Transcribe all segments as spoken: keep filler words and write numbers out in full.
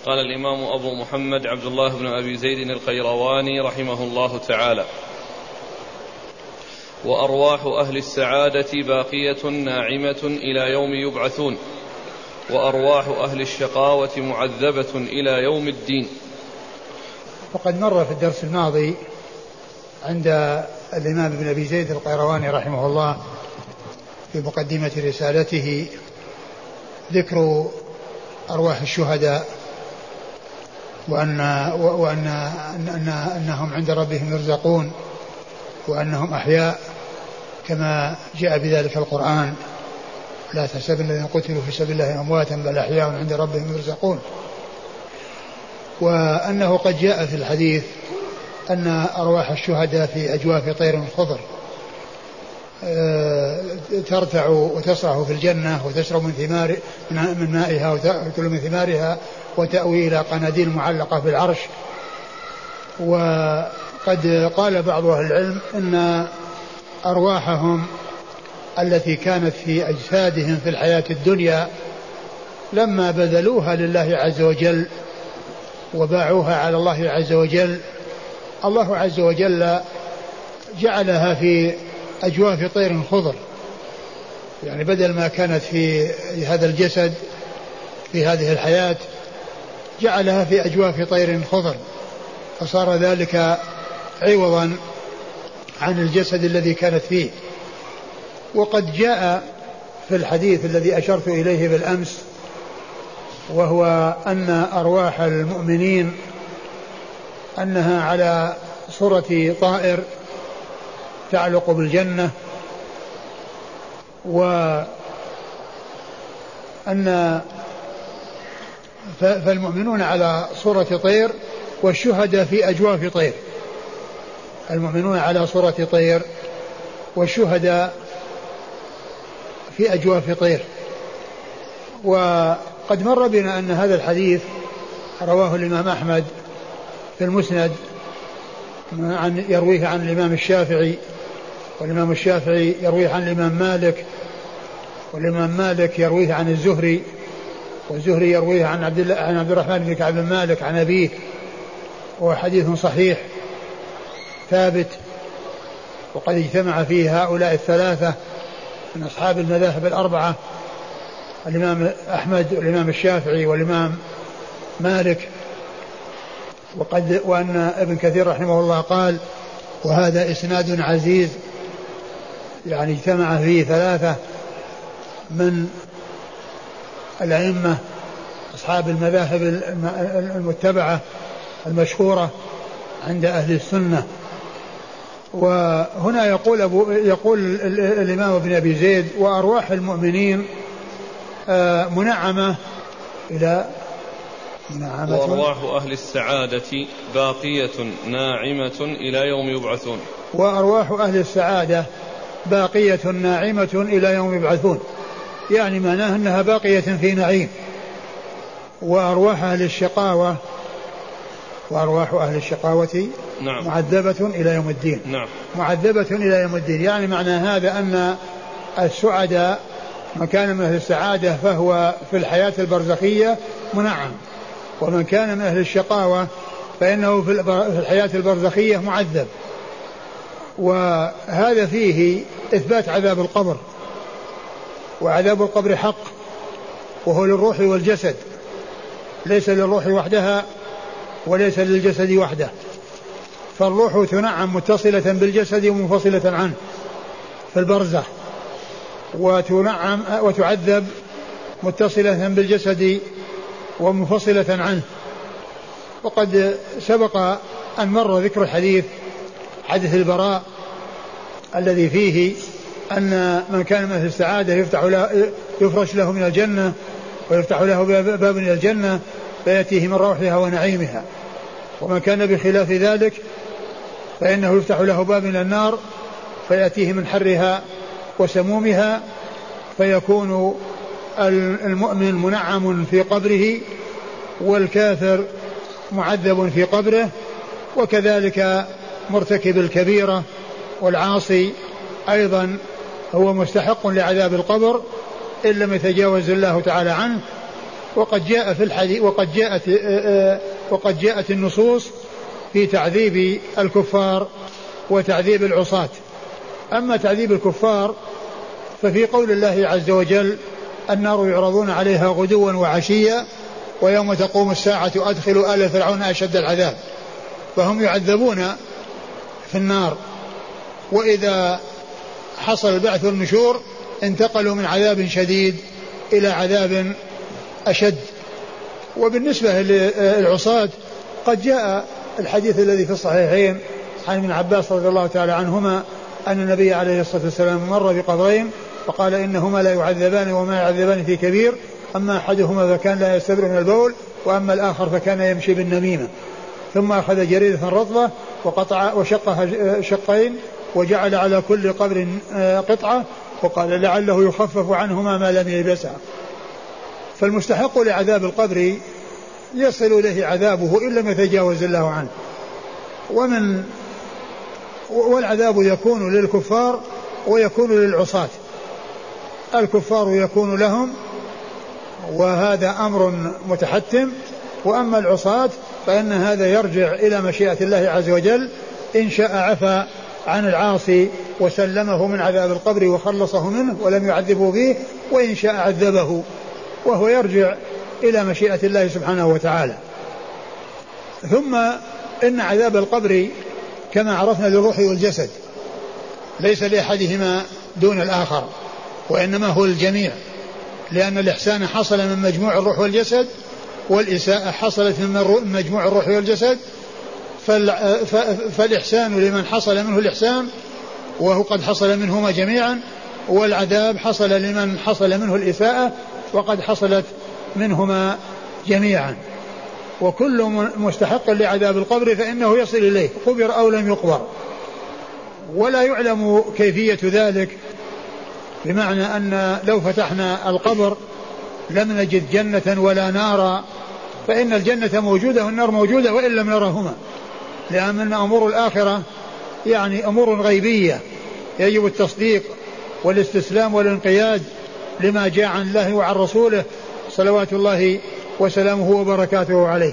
قال الإمام أبو محمد عبد الله بن أبي زيد القيرواني رحمه الله تعالى: وأرواح أهل السعادة باقية ناعمة إلى يوم يبعثون، وأرواح أهل الشقاوة معذبة إلى يوم الدين. وقد مر في الدرس الماضي عند الإمام ابن أبي زيد القيرواني رحمه الله في مقدمة رسالته ذكر أرواح الشهداء، وأن, وأن أن أنهم عند ربهم يرزقون، وأنهم أحياء كما جاء بذلك القرآن: لا تحسبن الذين قتلوا في سبيل الله أمواتا بل أحياء عند ربهم يرزقون. وأنه قد جاء في الحديث أن أرواح الشهداء في أجواف طير خضر ترتع وتصرح في الجنة وتشرب من ثمار من مائها وتأكل من ثمارها وتأوي إلى قناديل معلقة في العرش. وقد قال بعض أهل العلم إن أرواحهم التي كانت في أجسادهم في الحياة الدنيا لما بذلوها لله عز وجل وباعوها على الله عز وجل، الله عز وجل جعلها في أجواف طير خضر، يعني بدل ما كانت في هذا الجسد في هذه الحياة جعلها في أجواف طير خضر، فصار ذلك عوضا عن الجسد الذي كانت فيه. وقد جاء في الحديث الذي أشرت إليه بالأمس، وهو أن أرواح المؤمنين أنها على صورة طائر تعلق بالجنة، وأن فالمؤمنون على صورة طير والشهداء في أجواف طير، المؤمنون على صورة طير والشهداء في أجواف طير. وقد مر بنا أن هذا الحديث رواه الإمام أحمد في المسند، عن يرويه عن الإمام الشافعي، والإمام الشافعي يرويه عن الإمام مالك، والإمام مالك يرويه عن الزهري، والزهري يرويه عن عبد الله عن عبد الرحمن بن كعب بن مالك عن أبيه، وحديث صحيح ثابت. وقد اجتمع فيه هؤلاء الثلاثة من أصحاب المذاهب الأربعة، الإمام أحمد والإمام الشافعي والإمام مالك. وقد وأن ابن كثير رحمه الله قال: وهذا إسناد عزيز، يعني اجتمع فيه ثلاثة من الأئمة أصحاب المذاهب المتبعة المشهورة عند أهل السنة. وهنا يقول, أبو يقول الإمام ابن أبي زيد: وأرواح المؤمنين منعمة إلى منعمة، وأرواح أهل السعادة باقية ناعمة إلى يوم يبعثون. وأرواح أهل السعادة باقية ناعمة إلى يوم يبعثون، يعني معناه أنها باقية في نعيم. وأرواح أهل الشقاوة وأرواح أهل الشقاوة نعم. معذبة إلى يوم الدين. نعم. معذبة إلى يوم الدين، يعني معنى هذا أن السعداء من كان من أهل السعادة فهو في الحياة البرزخية منعم، ومن كان من أهل الشقاوة فإنه في الحياة البرزخية معذب. وهذا فيه إثبات عذاب القبر، وعذاب القبر حق، وهو للروح والجسد، ليس للروح وحدها وليس للجسد وحده. فالروح تنعم متصلة بالجسد ومنفصلة عنه في البرزخ، وتنعم وتعذب متصلة بالجسد ومنفصلة عنه. وقد سبق أن مر ذكر الحديث حديث البراء الذي فيه أن من كان من أهل السعادة يفتح له يفرش له من الجنة ويفتح له باب من الجنة فيأتيه من روحها ونعيمها، ومن كان بخلاف ذلك فإنه يفتح له باب من النار فيأتيه من حرها وسمومها، فيكون المؤمن منعم في قبره والكافر معذب في قبره، وكذلك مرتكب الكبيرة والعاصي أيضا هو مستحق لعذاب القبر إن لم يتجاوز الله تعالى عنه. وقد جاء في الحديث وقد جاءت وقد جاءت النصوص في تعذيب الكفار وتعذيب العصاة. أما تعذيب الكفار ففي قول الله عز وجل النار يعرضون عليها غدوا وعشيا ويوم تقوم الساعة أدخلوا آل فرعون أشد العذاب، فهم يعذبون في النار، وإذا حصل البعث والنشور انتقلوا من عذاب شديد إلى عذاب أشد. وبالنسبة للعصاة قد جاء الحديث الذي في الصحيحين عن ابن عباس رضي الله تعالى عنهما أن النبي عليه الصلاة والسلام مر بقبرين فقال إنهما لا يعذبان وما يعذبان في كبير، أما أحدهما فكان لا يستبر من البول وأما الآخر فكان يمشي بالنميمة، ثم أخذ جريدة رطبة وقطع وشقها شقين وجعل على كل قبر قطعة وقال لعله يخفف عنهما ما لم يلبسها. فالمستحق لعذاب القبر يصل إليه عذابه إن لم يتجاوز الله عنه. ومن والعذاب يكون للكفار ويكون للعصاة. الكفار يكون لهم وهذا أمر متحتم، وأما العصاة فإن هذا يرجع إلى مشيئة الله عز وجل، إن شاء عفا عن العاصي وسلمه من عذاب القبر وخلصه منه ولم يعذبه به، وإن شاء عذبه، وهو يرجع إلى مشيئة الله سبحانه وتعالى. ثم إن عذاب القبر كما عرفنا للروح والجسد، ليس لأحدهما دون الآخر وإنما هو الجميع، لأن الإحسان حصل من مجموع الروح والجسد والإساءة حصلت من مجموع الروح والجسد، فالإحسان لمن حصل منه الإحسان وهو قد حصل منهما جميعا، والعذاب حصل لمن حصل منه الإساءة وقد حصلت منهما جميعا. وكل مستحق لعذاب القبر فإنه يصل إليه قبر أو لم يقبر، ولا يعلم كيفية ذلك، بمعنى أن لو فتحنا القبر لم نجد جنة ولا نارا، فإن الجنة موجودة والنار موجودة وإن لم نرهما، لأن أمور الآخرة يعني أمور غيبية يجب التصديق والاستسلام والانقياد لما جاء عن الله وعن رسوله صلوات الله وسلامه وبركاته عليه.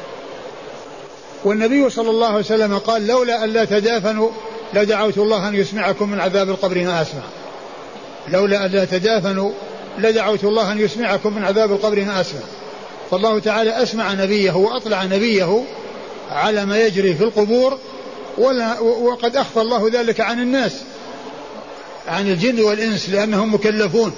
والنبي صلى الله عليه وسلم قال لولا أن لا تدافنوا لدعوت الله أن يسمعكم من عذاب القبر ما أسمع. لولا أن لا تدافنوا لدعوت الله أن يسمعكم من عذاب القبر ما أسمع. فالله تعالى أسمع نبيه وأطلع نبيه على ما يجري في القبور، وقد أخفى الله ذلك عن الناس، عن الجن والإنس، لأنهم مكلفون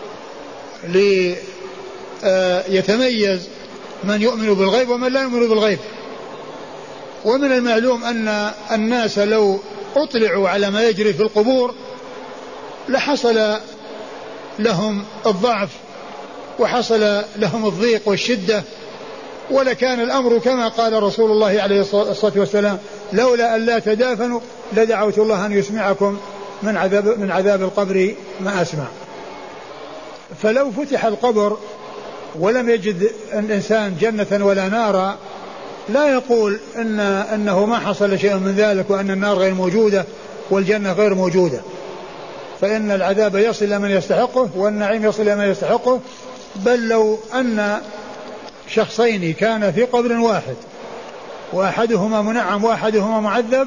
ليتميز من يؤمن بالغيب ومن لا يؤمن بالغيب. ومن المعلوم أن الناس لو أطلعوا على ما يجري في القبور لحصل لهم الضعف وحصل لهم الضيق والشدة، ولكان الأمر كما قال رسول الله عليه الصلاة والسلام لولا أن لا تدافنوا لدعوت الله أن يسمعكم من عذاب, من عذاب القبر ما أسمع. فلو فتح القبر ولم يجد الإنسان جنة ولا نارا لا يقول إن أنه ما حصل شيء من ذلك وأن النار غير موجودة والجنة غير موجودة، فإن العذاب يصل لمن يستحقه والنعيم يصل لمن يستحقه. بل لو أن شخصين كان في قبر واحد وأحدهما منعم وأحدهما معذب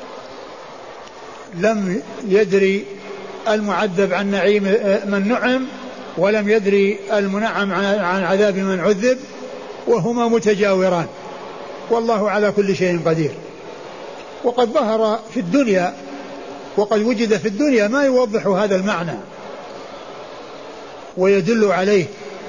لم يدري المعذب عن نعيم من نعم ولم يدري المنعم عن عذاب من عذب، وهما متجاوران، والله على كل شيء قدير. وقد ظهر في الدنيا وقد وجد في الدنيا ما يوضح هذا المعنى ويدل عليه،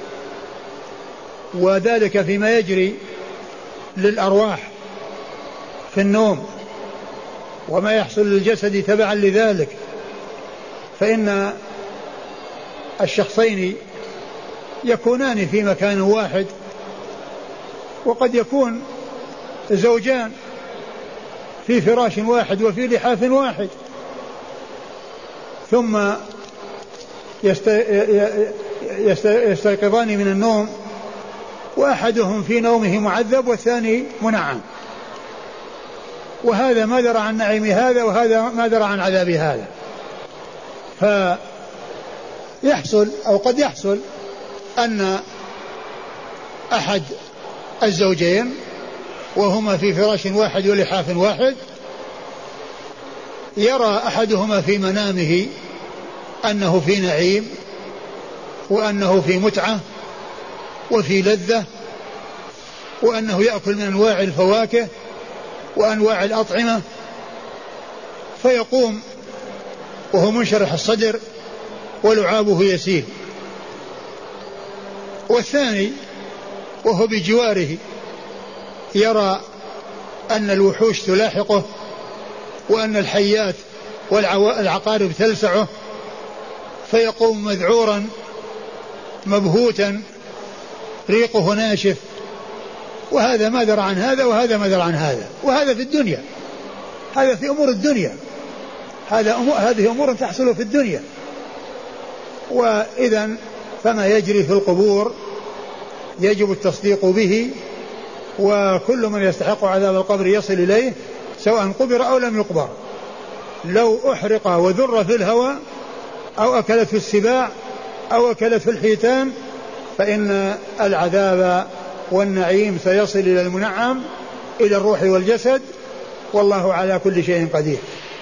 وذلك فيما يجري للأرواح في النوم وما يحصل للجسد تبعا لذلك. فإن الشخصين يكونان في مكان واحد، وقد يكون زوجان في فراش واحد وفي لحاف واحد، ثم يستيقظان من النوم وأحدهم في نومه معذب والثاني منعم، وهذا ما درى عن نعيم هذا وهذا ما درى عن عذاب هذا. فيحصل أو قد يحصل أن أحد الزوجين وهما في فراش واحد ولحاف واحد، يرى أحدهما في منامه أنه في نعيم وأنه في متعة وفي لذة، وأنه يأكل من أنواع الفواكه وأنواع الأطعمة، فيقوم وهو منشرح الصدر ولعابه يسيل. والثاني وهو بجواره يرى أن الوحوش تلاحقه وأن الحيات والعقارب تلسعه، فيقوم مذعورا مبهوتا ريقه ناشف. وهذا ما درى عن هذا وهذا ما درى عن هذا، وهذا في الدنيا، هذا في أمور الدنيا، هذا أمور هذه أمور تحصل في الدنيا. وإذن فما يجري في القبور يجب التصديق به، وكل من يستحق عذاب القبر يصل إليه سواء قبر أو لم يقبر، لو أحرق وذر في الهواء أو أكلت في السباع أو أكلت في الحيتان فإن العذاب والنعيم سيصل إلى المنعم، إلى الروح والجسد، والله على كل شيء قدير.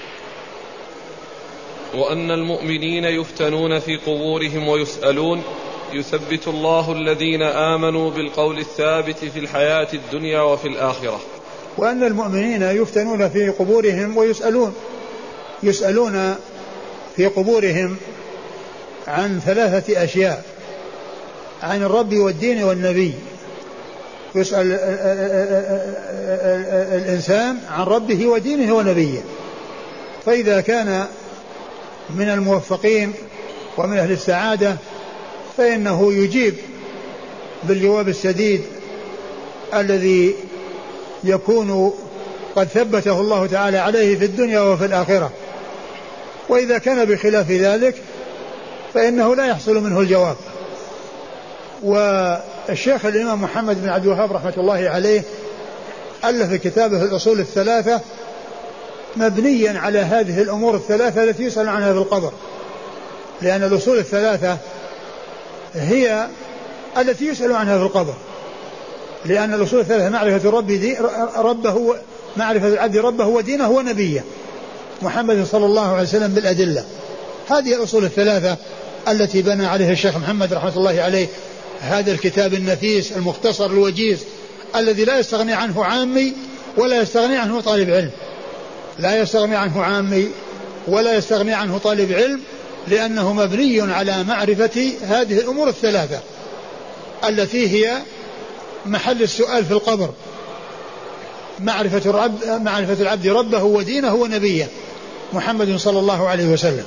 وأن المؤمنين يفتنون في قبورهم ويسألون، يثبت الله الذين آمنوا بالقول الثابت في الحياة الدنيا وفي الآخرة. وأن المؤمنين يفتنون في قبورهم ويسألون، يسألون في قبورهم عن ثلاثة أشياء: عن الرب والدين والنبي. يسأل الإنسان عن ربه ودينه ونبيه، فإذا كان من الموفقين ومن أهل السعادة فإنه يجيب بالجواب السديد الذي يكون قد ثبته الله تعالى عليه في الدنيا وفي الآخرة. وإذا كان بخلاف ذلك فإنه لا يحصل منه الجواب. والشيخ الإمام محمد بن عبد الوهاب رحمة الله عليه ألف كتابه الأصول الثلاثة مبنيا على هذه الأمور الثلاثة التي يسأل عنها في القبر، لأن الأصول الثلاثة هي التي يسأل عنها في القبر، لأن الأصول الثلاثة معرفة الرب دي ربه، معرفة العبد ربه ودينه ونبيه محمد صلى الله عليه وسلم بالأدلة. هذه الأصول الثلاثة التي بنى عليها الشيخ محمد رحمة الله عليه هذا الكتاب النفيس المختصر الوجيز الذي لا يستغني عنه عامي ولا يستغني عنه طالب علم، لا يستغني عنه عامي ولا يستغني عنه طالب علم، لأنه مبني على معرفة هذه الأمور الثلاثة التي هي محل السؤال في القبر: معرفة العبد, معرفة العبد ربه ودينه ونبيه محمد صلى الله عليه وسلم.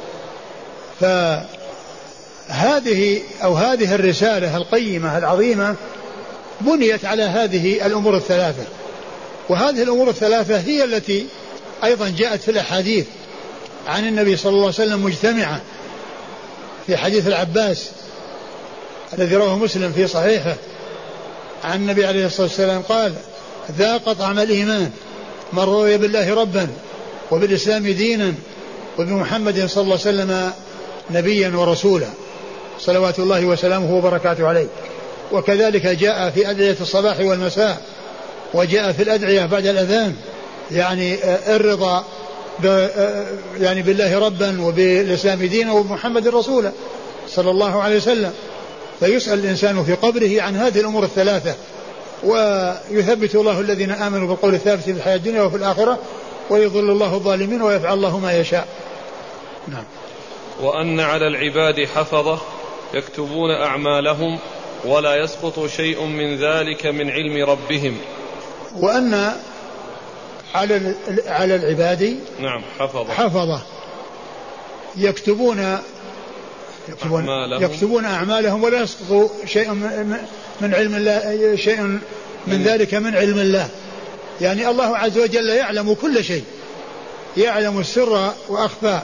فهذه أو هذه الرسالة القيمة العظيمة بنيت على هذه الأمور الثلاثة، وهذه الأمور الثلاثة هي التي أيضا جاءت في الأحاديث عن النبي صلى الله عليه وسلم مجتمعة في حديث العباس الذي رواه مسلم في صحيحه عن النبي عليه الصلاة والسلام قال: ذاق طعم الإيمان من رضي بالله ربا وبالإسلام دينا وبمحمد صلى الله عليه وسلم نبيا ورسولا صلوات الله وسلامه وبركاته عليه. وكذلك جاء في أدعية الصباح والمساء، وجاء في الأدعية بعد الأذان، يعني الرضا يعني بالله ربا وبالإسلام دينا وبمحمد رسولا صلى الله عليه وسلم. فيسأل الإنسان في قبره عن هذه الأمور الثلاثة، ويثبت الله الذين آمنوا بالقول الثابت في الحياة الدنيا وفي الآخرة، ويضل الله الظالمين ويفعل الله ما يشاء. نعم. وأن على العباد حفظة يكتبون أعمالهم ولا يسقط شيء من ذلك من علم ربهم. وأن على على العباد نعم حفظة حفظة يكتبون يكتبون أعمالهم, يكتبون أعمالهم ولا يسقط شيء من علم الله، شيء من ذلك من علم الله. يعني الله عز وجل يعلم كل شيء، يعلم السر وأخفى،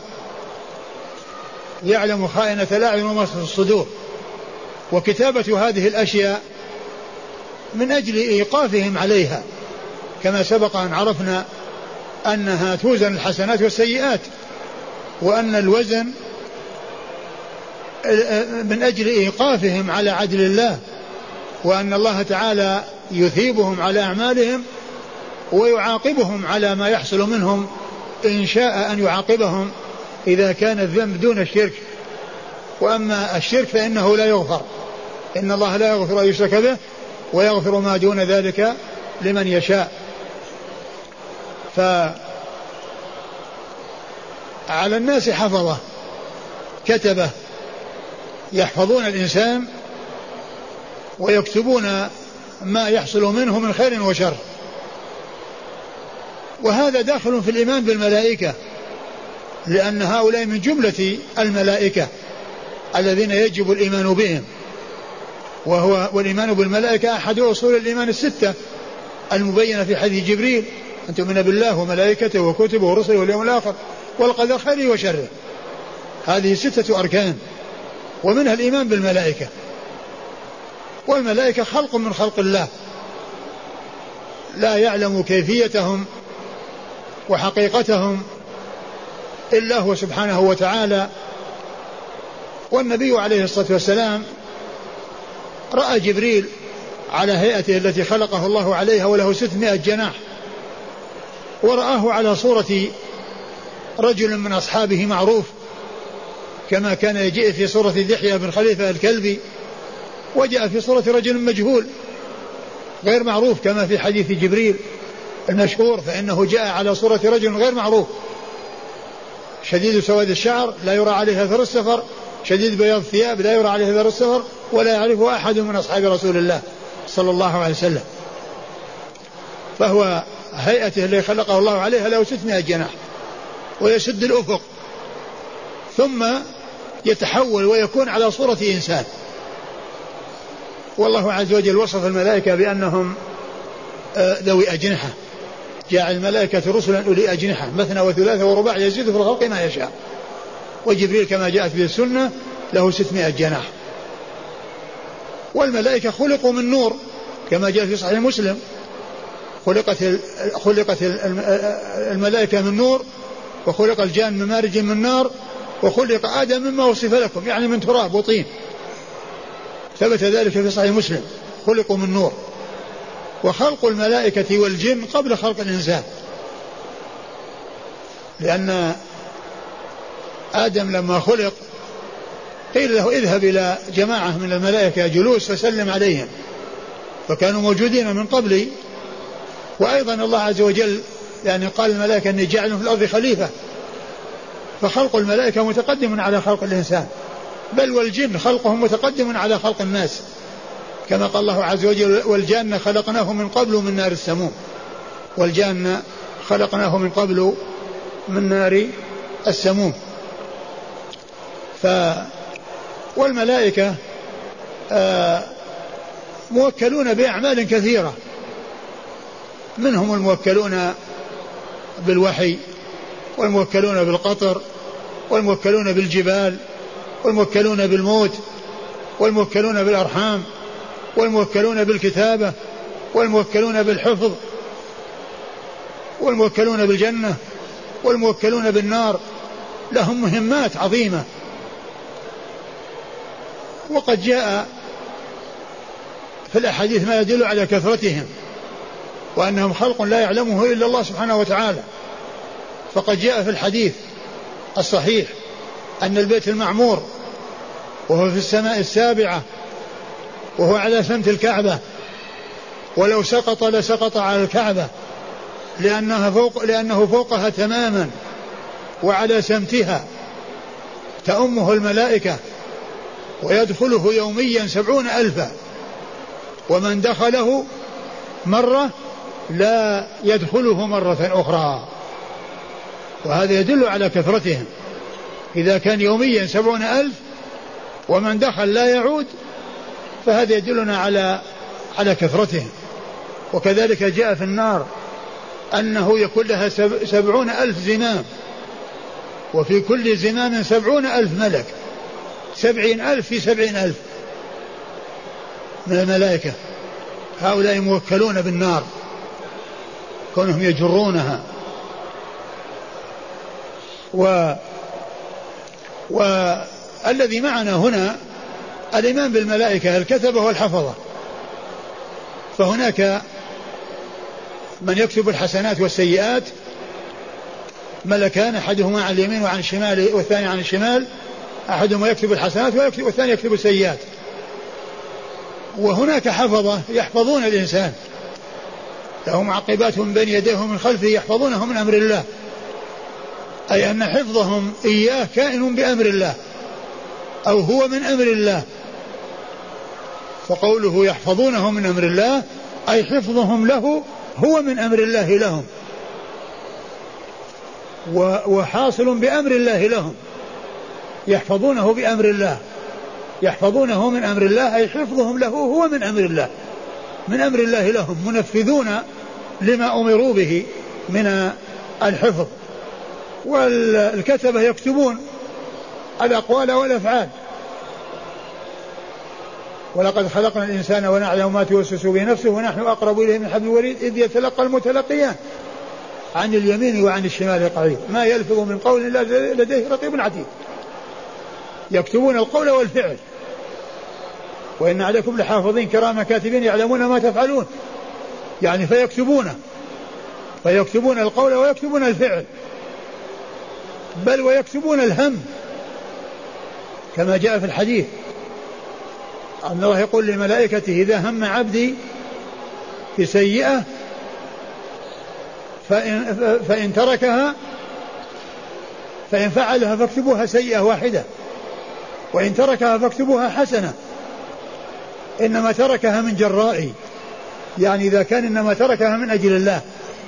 يعلم خائنة الأعين وما في الصدور. وكتابة هذه الأشياء من أجل إيقافهم عليها، كما سبق أن عرفنا أنها توزن الحسنات والسيئات، وأن الوزن من أجل إيقافهم على عدل الله وأن الله تعالى يثيبهم على أعمالهم ويعاقبهم على ما يحصل منهم إن شاء أن يعاقبهم إذا كان الذنب دون الشرك. وأما الشرك فإنه لا يغفر، إن الله لا يغفر أن يشرك به ويغفر ما دون ذلك لمن يشاء. فعلى الناس حفظة كتبة يحفظون الإنسان ويكتبون ما يحصل منه من خير وشر، وهذا داخل في الإيمان بالملائكة، لأن هؤلاء من جملة الملائكة الذين يجب الإيمان بهم، وهو والإيمان بالملائكة أحد أصول الإيمان الستة المبينة في حديث جبريل: أن تؤمن بالله وملائكته وكتبه ورسله واليوم الآخر والقدر خيره وشره. هذه ستة أركان، ومنها الإيمان بالملائكة. والملائكة خلق من خلق الله لا يعلم كيفيتهم وحقيقتهم إلا هو سبحانه وتعالى. والنبي عليه الصلاة والسلام رأى جبريل على هيئته التي خلقه الله عليها وله ستمائة جناح، ورآه على صورة رجل من أصحابه معروف كما كان يجيء في صورة دحية بن خليفة الكلبي، وجاء في صورة رجل مجهول غير معروف كما في حديث جبريل المشهور، فإنه جاء على صورة رجل غير معروف شديد سواد الشعر لا يرى عليه أثر السفر، شديد بياض الثياب لا يرى عليه أثر السفر، ولا يعرفه أحد من أصحاب رسول الله صلى الله عليه وسلم. فهو هيئته التي خلقه الله عليها له ستمائة جناح ويسد الأفق، ثم يتحول ويكون على صورة إنسان. والله عز وجل وصف الملائكة بأنهم ذوي أجنحة، جاء الملائكة رسلا أولي أجنحة مثنى وثلاثة ورباع يزيد في الخلق ما يشاء. وجبريل كما جاءت به السنة له ستمائة جناح. والملائكة خلقوا من نور كما جاء في صحيح مسلم: خلقت خلقت الملائكة من نور، وخلق الجان من مارج من نار، وخلق آدم مما وصف لكم يعني من تراب وطين. ثبت ذلك في صحيح مسلم، خلقوا من نور. وخلق الملائكة والجن قبل خلق الإنسان، لأن آدم لما خلق قيل له اذهب إلى جماعة من الملائكة جلوس فسلم عليهم، فكانوا موجودين من قبل. وأيضا الله عز وجل يعني قال الملائكة أني جعل في الأرض خليفة، فخلق الملائكة متقدم على خلق الإنسان، بل والجن خلقهم متقدم على خلق الناس، كما قال الله عز وجل: والجان خلقناه من قبل من نار السموم. والجان خلقناه من قبل من نار السموم. ف والملائكة آه موكلون بأعمال كثيرة، منهم الموكلون بالوحي، والموكلون بالقطر، والموكلون بالجبال، والموكلون بالموت، والموكلون بالأرحام، والموكلون بالكتابة، والموكلون بالحفظ، والموكلون بالجنة، والموكلون بالنار. لهم مهمات عظيمة. وقد جاء في الأحاديث ما يدل على كثرتهم وأنهم خلق لا يعلمه إلا الله سبحانه وتعالى. فقد جاء في الحديث الصحيح أن البيت المعمور وهو في السماء السابعة وهو على سمت الكعبة، ولو سقط لسقط على الكعبة لأنها فوق لأنه فوقها تماما وعلى سمتها، تأمه الملائكة، ويدخله يوميا سبعون ألفا، ومن دخله مرة لا يدخله مرة أخرى. وهذا يدل على كثرتهم. إذا كان يوميا سبعون ألف ومن دخل لا يعود، فهذا يدلنا على على كثرتهم. وكذلك جاء في النار أنه يكون لها سبعون ألف زمام، وفي كل زمام سبعون ألف ملك، سبعين ألف في سبعين ألف من الملائكة. هؤلاء موكلون بالنار كونهم يجرونها. و والذي معنا هنا الإيمان بالملائكة الكتبة والحفظة، فهناك من يكتب الحسنات والسيئات ملكان، أحدهما عن اليمين وعن الشمال والثاني عن الشمال، أحدهما يكتب الحسنات والثاني يكتب السيئات. وهناك حفظة يحفظون الإنسان، لهم معقبات من بين يديه ومن خلفه يحفظونه من أمر الله، أي أن حفظهم إياه كائن بأمر الله أو هو من أمر الله. فقوله يحفظونه من أمر الله أي حفظهم له هو من أمر الله لهم، وحاصل بأمر الله لهم، يحفظونه بأمر الله، يحفظونه من أمر الله أي حفظهم له هو من أمر الله، من أمر الله لهم، منفذون لما أمروا به من الحفظ. والكتبة يكتبون الأقوال والأفعال. ولقد خلقنا الإنسان ونعلم ما توسوس به نفسه ونحن أقرب إليه من حبل الوريد إذ يتلقى المتلقيان عن اليمين وعن الشمال قعيد ما يلفظ من قول إلا لديه رقيب عتيد. يكتبون القول والفعل. وإن عليكم لحافظين كراما كاتبين يعلمون ما تفعلون، يعني فيكتبونه، فيكتبون القول ويكتبون الفعل، بل ويكتبون الهم كما جاء في الحديث أن الله يقول لملائكته إذا هم عبدي بسيئة فإن, فإن تركها فإن فعلها فاكتبوها سيئة واحدة وإن تركها فاكتبوها حسنة، إنما تركها من جرائي، يعني إذا كان إنما تركها من أجل الله.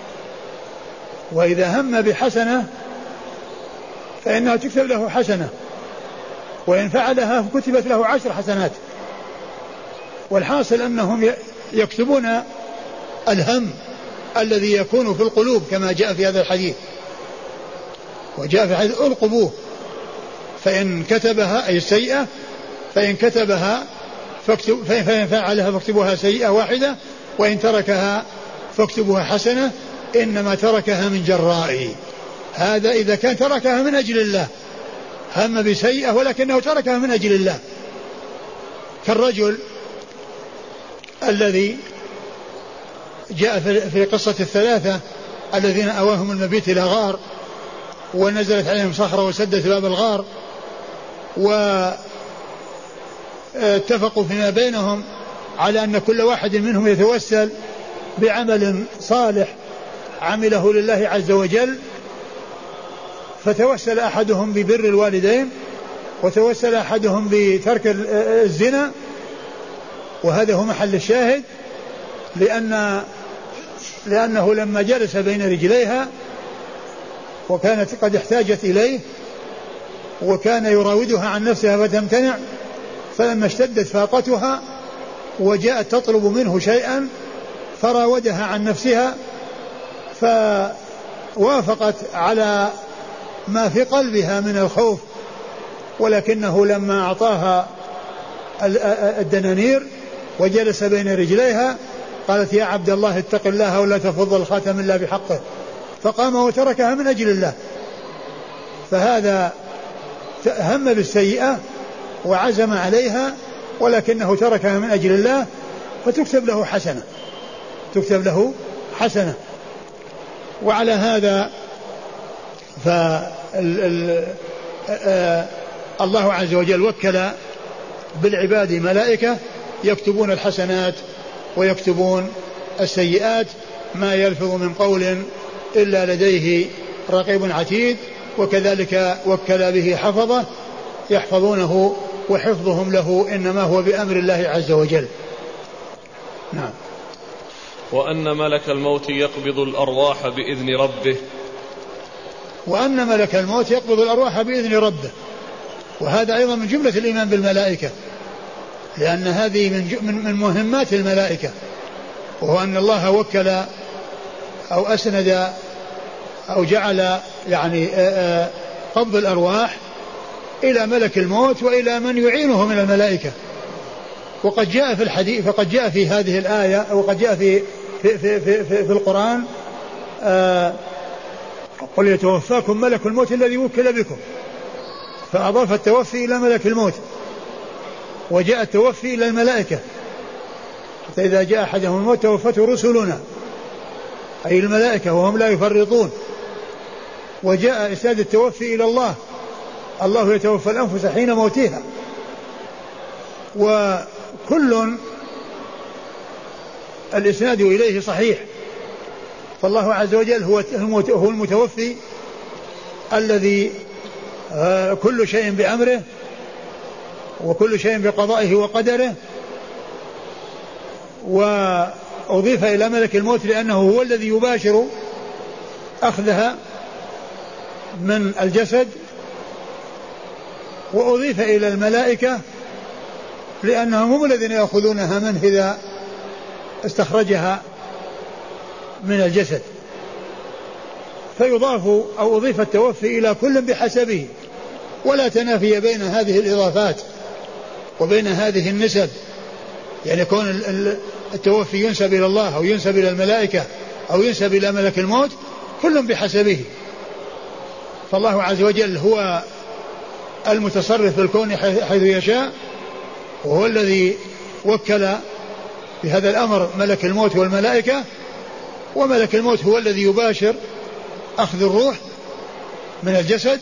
وإذا هم بحسنة فإنها تكتب له حسنة وإن فعلها فكتبت له عشر حسنات. والحاصل أنهم يكتبون الهم الذي يكون في القلوب كما جاء في هذا الحديث. وجاء في الحديث ألقبوه، فإن كتبها أي السيئة فإن كتبها فاكتب فإن فعلها فاكتبوها سيئة واحدة وإن تركها فاكتبوها حسنة، إنما تركها من جرائي. هذا إذا كان تركها من أجل الله، هم بسيئة ولكنه تركها من أجل الله، كالرجل الذي جاء في قصة الثلاثة الذين أواهم المبيت إلى غار ونزلت عليهم صخرة وسدت باب الغار، واتفقوا فيما بينهم على أن كل واحد منهم يتوسل بعمل صالح عمله لله عز وجل. فتوسل أحدهم ببر الوالدين وتوسل أحدهم بترك الزنا، وهذا هو محل الشاهد، لأن لأنه لما جلس بين رجليها وكانت قد احتاجت إليه وكان يراودها عن نفسها فتمتنع، فلما اشتدت فاقتها وجاءت تطلب منه شيئا فراودها عن نفسها فوافقت على ما في قلبها من الخوف، ولكنه لما أعطاها الدنانير وجلس بين رجليها قالت يا عبد الله اتق الله ولا تفض الخاتم إلا بحقه، فقام وتركها من أجل الله. فهذا هم بالسيئة وعزم عليها ولكنه تركها من أجل الله، فتكتب له حسنة، تكتب له حسنة. وعلى هذا فالله عز وجل وكل بالعباد ملائكة يكتبون الحسنات ويكتبون السيئات، ما يلفظ من قول إلا لديه رقيب عتيد. وكذلك وكل به حفظة يحفظونه، وحفظهم له إنما هو بأمر الله عز وجل. نعم. وأن ملك الموت يقبض الأرواح بإذن ربه. وأن ملك الموت يقبض الأرواح بإذن ربه، وهذا أيضا من جملة الإيمان بالملائكة، لأن هذه من من مهمات الملائكة، وهو أن الله وكل أو أسند أو جعل يعني قبض الأرواح إلى ملك الموت وإلى من يعينه من الملائكة. وقد جاء في الحديث، فقد جاء في هذه الآية وقد جاء في في في في, في, في القرآن آه قل يتوفاكم ملك الموت الذي وكل بكم، فأضاف التوفي إلى ملك الموت، وجاء التوفي إلى الملائكة، حتى إذا جاء أحدهم الموت توفته رسلنا أي الملائكة وهم لا يفرطون. وجاء إسناد التوفي إلى الله، الله يتوفى الأنفس حين موتها. وكل الإسناد إليه صحيح، فالله عز وجل هو المتوفي الذي كل شيء بأمره وكل شيء بقضائه وقدره. وأضيف إلى ملك الموت لأنه هو الذي يباشر أخذها من الجسد، وأضيف إلى الملائكة لأنهم هم الذين يأخذونها منه إذا استخرجها من الجسد. فيضاف أو أضيف التوفي إلى كل بحسبه، ولا تنافي بين هذه الإضافات وبين هذه النسب، يعني كون التوفي ينسب إلى الله أو ينسب إلى الملائكة أو ينسب إلى ملك الموت كل بحسبه. فالله عز وجل هو المتصرف في الكون حيث يشاء، وهو الذي وكل بهذا الأمر ملك الموت والملائكة، وملك الموت هو الذي يباشر أخذ الروح من الجسد.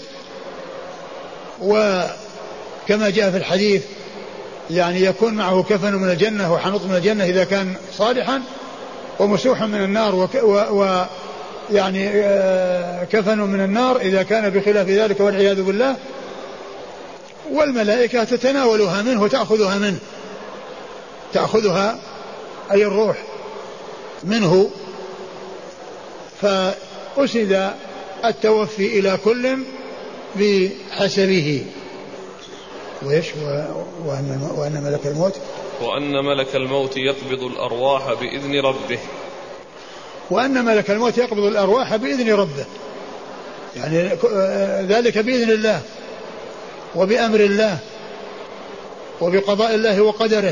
وكما جاء في الحديث يعني يكون معه كفن من الجنة وحنوط من الجنة إذا كان صالحا، ومسوح من النار و, و... و... يعني كفن من النار إذا كان بخلاف ذلك والعياذ بالله. والملائكة تتناولها منه وتأخذها منه، تأخذها أي الروح منه. فأسد التوفي إلى كل بحسبه. وإيش وأن, وأن ملك الموت وأن ملك الموت يقبض الأرواح بإذن ربه وأن ملك الموت يقبض الأرواح بإذن ربه، يعني ذلك بإذن الله وبأمر الله وبقضاء الله وقدره.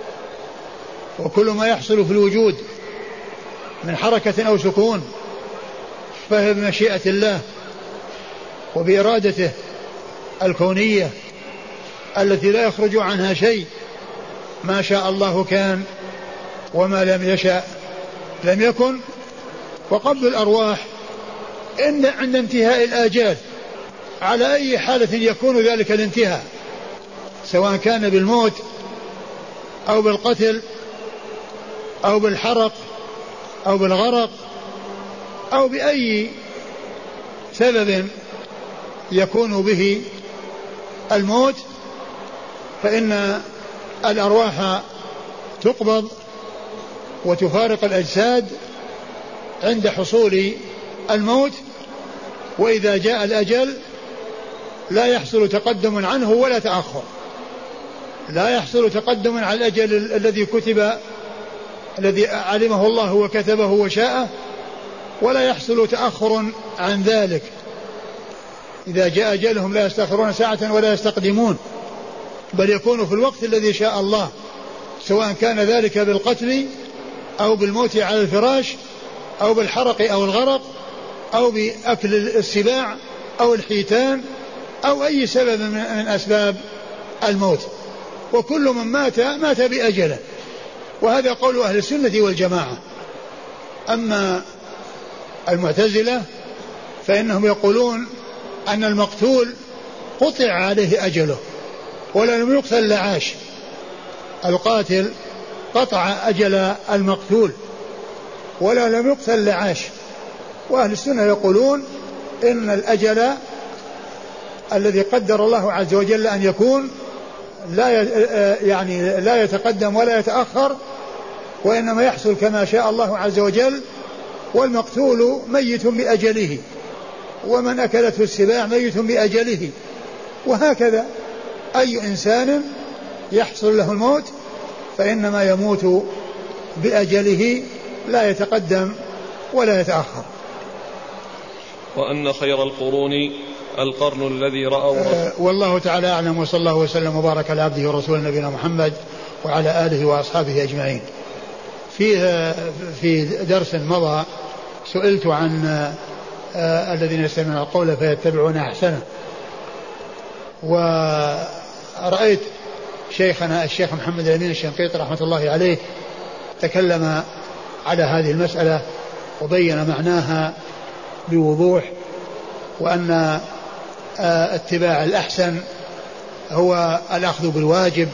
وكل ما يحصل في الوجود من حركة أو سكون فهي بمشيئة الله وبإرادته الكونية التي لا يخرج عنها شيء، ما شاء الله كان وما لم يشاء لم يكن. وقبض الأرواح إن عند انتهاء الآجال على أي حالة يكون ذلك الانتهاء، سواء كان بالموت أو بالقتل أو بالحرق أو بالغرق أو بأي سبب يكون به الموت، فإن الأرواح تقبض وتفارق الأجساد عند حصول الموت. وإذا جاء الأجل لا يحصل تقدم عنه ولا تأخر، لا يحصل تقدم على الأجل الذي كتب الذي علمه الله وكتبه وشاءه، ولا يحصل تأخر عن ذلك. إذا جاء أجلهم لا يستأخرون ساعة ولا يستقدمون، بل يكون في الوقت الذي شاء الله، سواء كان ذلك بالقتل أو بالموت على الفراش أو بالحرق أو الغرق أو بأكل السباع أو الحيتان أو أي سبب من أسباب الموت. وكل من مات مات بأجله، وهذا قول أهل السنة والجماعة. أما المعتزلة فإنهم يقولون أن المقتول قطع عليه أجله ولا لم يقتل لعاش، القاتل قطع أجل المقتول ولا لم يقتل لعاش. وأهل السنة يقولون إن الأجل الذي قدر الله عز وجل أن يكون لا يعني لا يتقدم ولا يتأخر، وإنما يحصل كما شاء الله عز وجل. والمقتول ميت بأجله، ومن أكلته السباع ميت بأجله، وهكذا أي إنسان يحصل له الموت فإنما يموت بأجله لا يتقدم ولا يتأخر. وأن خير القرون القرن الذي رأوا أه والله تعالى أعلم، وصلى الله وسلم وبارك على عبده ورسوله نبينا محمد وعلى آله وأصحابه أجمعين. في في درس مضى سئلت عن آه الذين يستمعون القول فيتبعون أحسنه، ورأيت شيخنا الشيخ محمد الأمين الشنقيطي رحمة الله عليه تكلم على هذه المسألة وبين معناها بوضوح، وأن اتباع الأحسن هو الأخذ بالواجب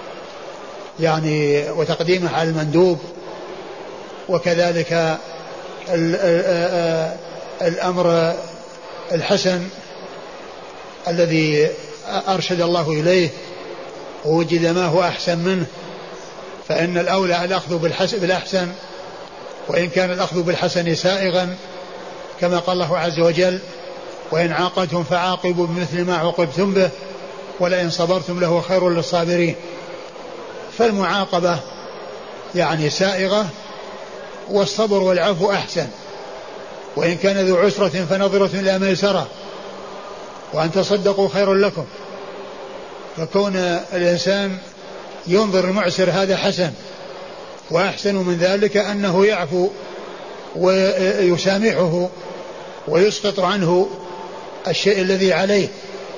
يعني وتقديمه على المندوب، وكذلك الأمر الحسن الذي أرشد الله إليه ووجد ما هو أحسن منه، فإن الأولى الأخذ بالأحسن، وإن كان الأخذ بالحسن سائغا كما قال الله عز وجل: وإن عاقبتم فعاقبوا بمثل ما عوقبتم به ولئن صبرتم لهو خير للصابرين. فالمعاقبة يعني سائغة، والصبر والعفو أحسن، وإن كان ذو عسرة فنظرة إلى ميسرة، وأن تصدقوا خير لكم. فكون الإنسان ينظر المعسر هذا حسن، وأحسن من ذلك أنه يعفو ويسامحه ويسقط عنه الشيء الذي عليه.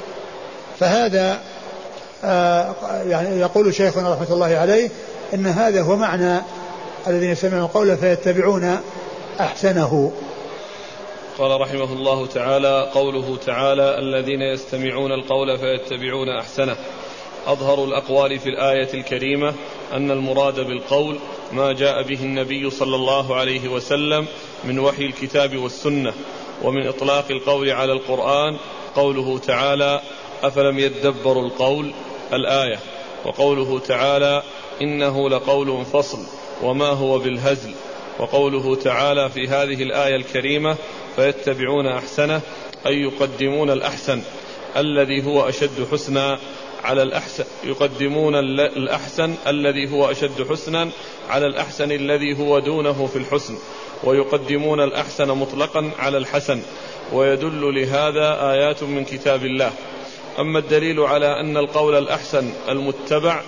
فهذا آه يعني يقول شيخنا رحمة الله عليه إن هذا هو معنى الذين يستمعون القول فيتبعون أحسنه. قال رحمه الله تعالى: قوله تعالى: الذين يستمعون القول فيتبعون أحسنه. أظهر الأقوال في الآية الكريمة أن المراد بالقول ما جاء به النبي صلى الله عليه وسلم من وحي الكتاب والسنة. ومن إطلاق القول على القرآن قوله تعالى: أفلم يدبروا القول الآية. وقوله تعالى: إنه لقول فصل وما هو بالهزل. وقوله تعالى في هذه الآية الكريمة: فيتبعون أحسنه، أي يقدمون الأحسن الذي هو أشد حسنا على الأحسن يقدمون الأحسن الذي هو أشد حسنا على الأحسن الذي هو دونه في الحسن، ويقدمون الأحسن مطلقا على الحسن. ويدل لهذا آيات من كتاب الله. أما الدليل على أن القول الأحسن المتبع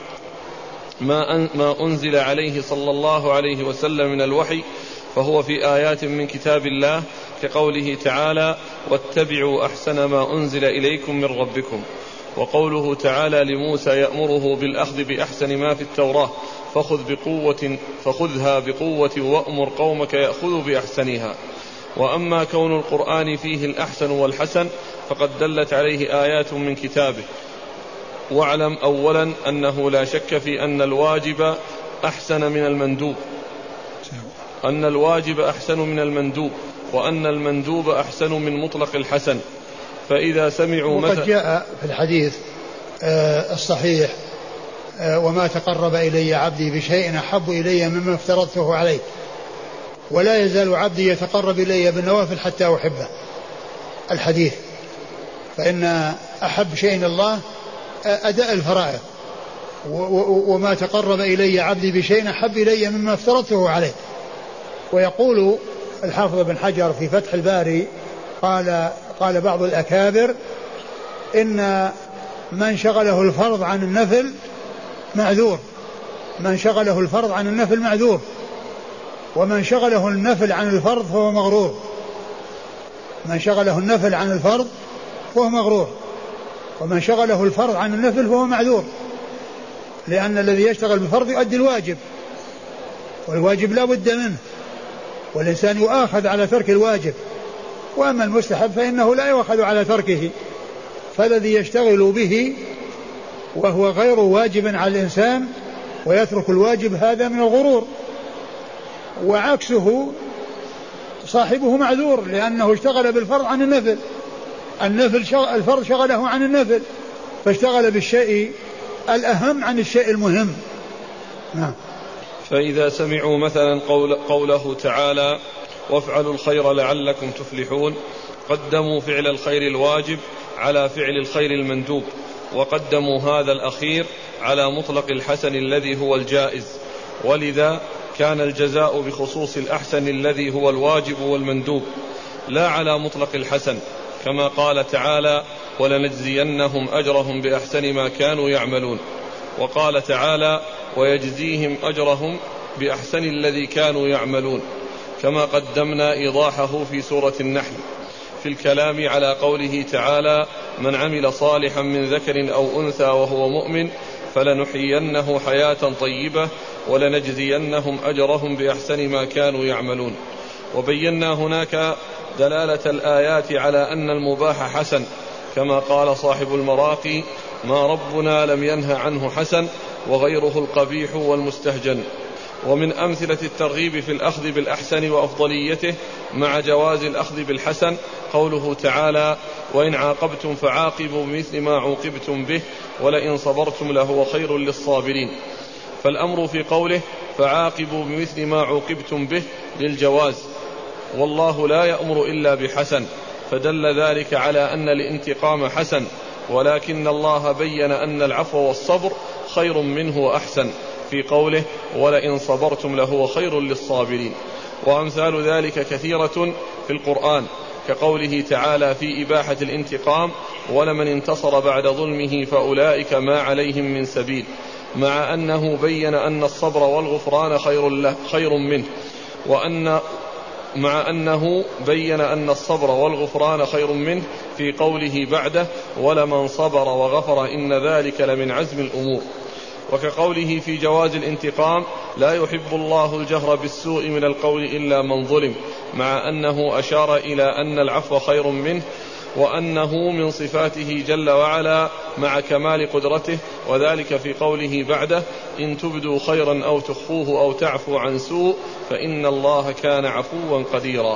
ما أنزل عليه صلى الله عليه وسلم من الوحي فهو في آيات من كتاب الله، كقوله تعالى: واتبعوا أحسن ما أنزل إليكم من ربكم. وقوله تعالى لموسى يأمره بالأخذ بأحسن ما في التوراة فخذ بقوة فخذها بقوة وأمر قومك يأخذوا بأحسنها. وأما كون القرآن فيه الأحسن والحسن فقد دلت عليه آيات من كتابه. واعلم أولا أنه لا شك في أن الواجب أحسن من المندوب أن الواجب أحسن من المندوب وأن المندوب أحسن من مطلق الحسن. فإذا سمعوا وقد جاء في الحديث الصحيح: وما تقرب إلي عبدي بشيء أحب إلي مما افترضته عليه، ولا يزال عبدي يتقرب إلي بالنوافل حتى أحبه. الحديث. فإن أحب شيء إلى الله أداء الفرائض، وما تقرب إلي عبدي بشيء أحب إلي مما افترضته عليه. ويقول الحافظ بن حجر في فتح الباري قال قال بعض الأكابر: إن من شغله الفرض عن النفل معذور من شغله الفرض عن النفل معذور ومن شغله النفل عن الفرض فهو مغرور من شغله النفل عن الفرض فهو مغرور ومن شغله الفرض عن النفل فهو معذور، لأن الذي يشتغل بالفرض يؤدي الواجب، والواجب لا بد منه، والإنسان يؤاخذ على ترك الواجب. وأما المستحب فإنه لا يؤاخذ على تركه. فالذي يشتغل به وهو غير واجب على الإنسان ويترك الواجب هذا من الغرور، وعكسه صاحبه معذور لأنه اشتغل بالفرض عن النفل النفل شغل الفرض شغله عن النفل، فاشتغل بالشيء الأهم عن الشيء المهم. نعم. فإذا سمعوا مثلا قول قوله تعالى: وافعلوا الخير لعلكم تفلحون، قدموا فعل الخير الواجب على فعل الخير المندوب، وقدموا هذا الأخير على مطلق الحسن الذي هو الجائز. ولذا كان الجزاء بخصوص الأحسن الذي هو الواجب والمندوب، لا على مطلق الحسن، كما قال تعالى: ولنجزينهم أجرهم بأحسن ما كانوا يعملون. وقال تعالى: ويجزيهم أجرهم بأحسن الذي كانوا يعملون، كما قدمنا إيضاحه في سورة النحل في الكلام على قوله تعالى: من عمل صالحا من ذكر أو أنثى وهو مؤمن فلنحيينه حياة طيبة ولنجزينهم أجرهم بأحسن ما كانوا يعملون. وبينا هناك دلالة الآيات على أن المباح حسن، كما قال صاحب المراقي: ما ربنا لم ينه عنه حسن وغيره القبيح والمستهجن. ومن أمثلة الترغيب في الأخذ بالأحسن وأفضليته مع جواز الأخذ بالحسن قوله تعالى: وإن عاقبتم فعاقبوا بمثل ما عوقبتم به ولئن صبرتم لهو خير للصابرين. فالأمر في قوله فعاقبوا بمثل ما عوقبتم به للجواز، والله لا يأمر إلا بحسن، فدل ذلك على أن الانتقام حسن، ولكن الله بين أن العفو والصبر خير منه وأحسن في قوله ولئن صبرتم لهو خير للصابرين. وأمثال ذلك كثيرة في القرآن، كقوله تعالى في إباحة الانتقام: ولمن انتصر بعد ظلمه فأولئك ما عليهم من سبيل، مع أنه بين أن الصبر والغفران خير له خير منه، وأن مع أنه بين أن الصبر والغفران خير منه في قوله بعده: ولمن صبر وغفر إن ذلك لمن عزم الأمور. وكقوله في جواز الانتقام: لا يحب الله الجهر بالسوء من القول إلا من ظلم، مع أنه أشار إلى أن العفو خير منه، وأنه من صفاته جل وعلا مع كمال قدرته، وذلك في قوله بعده: إن تبدوا خيرا أو تخفوه أو تعفو عن سوء فإن الله كان عفوا قديرا.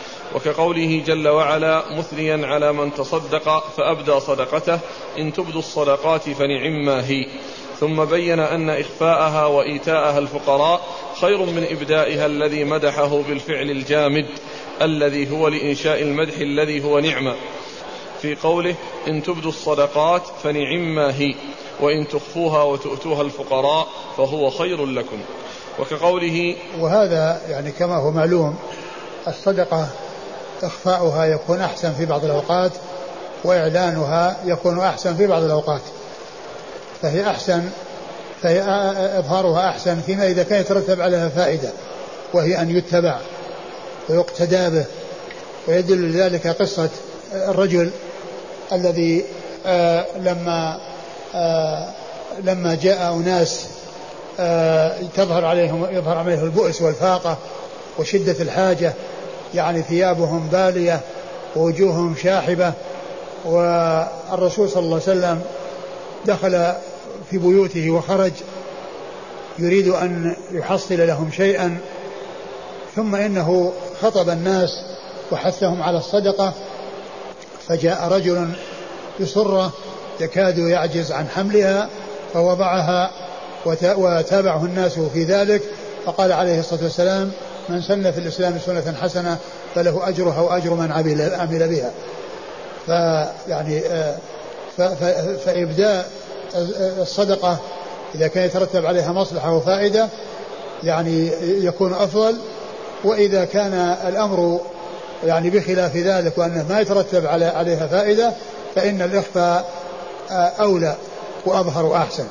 وكقوله جل وعلا مثنيا على من تصدق فأبدى صدقته: إن تبدوا الصدقات فنعما هي. ثم بين أن إخفاءها وإيتاءها الفقراء خير من إبدائها الذي مدحه بالفعل الجامد الذي هو لإنشاء المدح الذي هو نعمة، في قوله: إن تبدوا الصدقات فنعما هي، وإن تخفوها وتؤتوها الفقراء فهو خير لكم. وكقوله، وهذا يعني كما هو معلوم الصدقة إخفاؤها يكون أحسن في بعض الأوقات، وإعلانها يكون أحسن في بعض الأوقات، فهي أحسن فهي إظهارها أحسن فيما إذا كان يترتب عليها فائدة، وهي أن يتبع ويقتدى به. ويدل لذلك قصة الرجل الذي آه لما آه لما جاء أناس آه تظهر عليهم يظهر عليهم البؤس والفاقة وشدة الحاجة، يعني ثيابهم بالية ووجوههم شاحبة، والرسول صلى الله عليه وسلم دخل في بيوته وخرج يريد أن يحصل لهم شيئا، ثم إنه خطب الناس وحثهم على الصدقة، فجاء رجل بسرة يكاد يعجز عن حملها فوضعها وتابعه الناس في ذلك، فقال عليه الصلاة والسلام: من سن في الإسلام سنة حسنة فله أجرها وأجر من عمل بها. فيعني فإبداء الصدقة إذا كان يترتب عليها مصلحة وفائدة يعني يكون أفضل، وإذا كان الأمر يعني بخلاف ذلك وأنه ما يترتب عليها فائدة فإن الإخفاء أولى وأظهر وأحسن.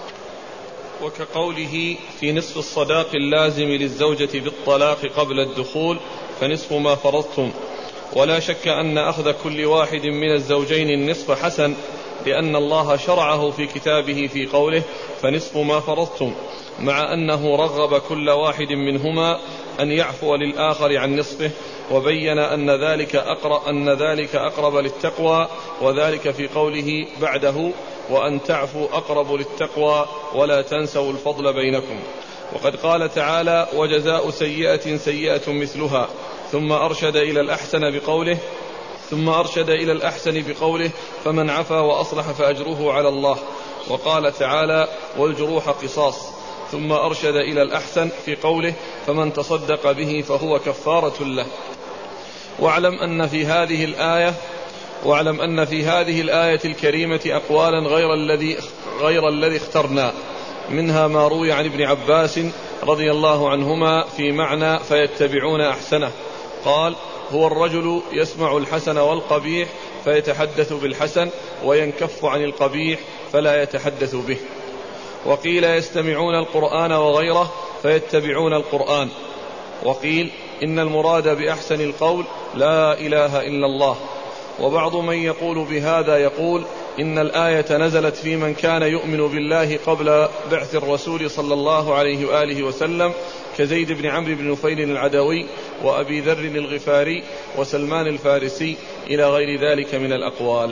وكقوله في نصف الصداق اللازم للزوجة بالطلاق قبل الدخول فنصف ما فرضتم. ولا شك أن أخذ كل واحد من الزوجين النصف حسن، لأن الله شرعه في كتابه في قوله فنصف ما فرضتم، مع أنه رغب كل واحد منهما أن يعفو للآخر عن نصفه، وبين أن ذلك أقرب, أن ذلك أقرب للتقوى، وذلك في قوله بعده: وأن تعفوا أقرب للتقوى ولا تنسوا الفضل بينكم. وقد قال تعالى: وجزاء سيئة سيئة مثلها، ثم أرشد إلى الأحسن بقوله ثم أرشد إلى الأحسن بقوله فمن عفا وأصلح فأجره على الله. وقال تعالى: والجروح قصاص، ثم أرشد إلى الأحسن في قوله فمن تصدق به فهو كفارة له. واعلم أن في هذه الآية واعلم أن في هذه الآية الكريمة أقوالا غير الذي غير الذي اخترنا، منها ما روي عن ابن عباس رضي الله عنهما في معنى فيتبعون أحسنه، قال: هو الرجل يسمع الحسن والقبيح فيتحدث بالحسن وينكف عن القبيح فلا يتحدث به. وقيل يستمعون القرآن وغيره فيتبعون القرآن. وقيل إن المراد بأحسن القول لا إله إلا الله. وبعض من يقول بهذا يقول إن الآية نزلت في من كان يؤمن بالله قبل بعث الرسول صلى الله عليه وآله وسلم كزيد بن عمرو بن نفيل العدوي وأبي ذر الغفاري وسلمان الفارسي إلى غير ذلك من الأقوال.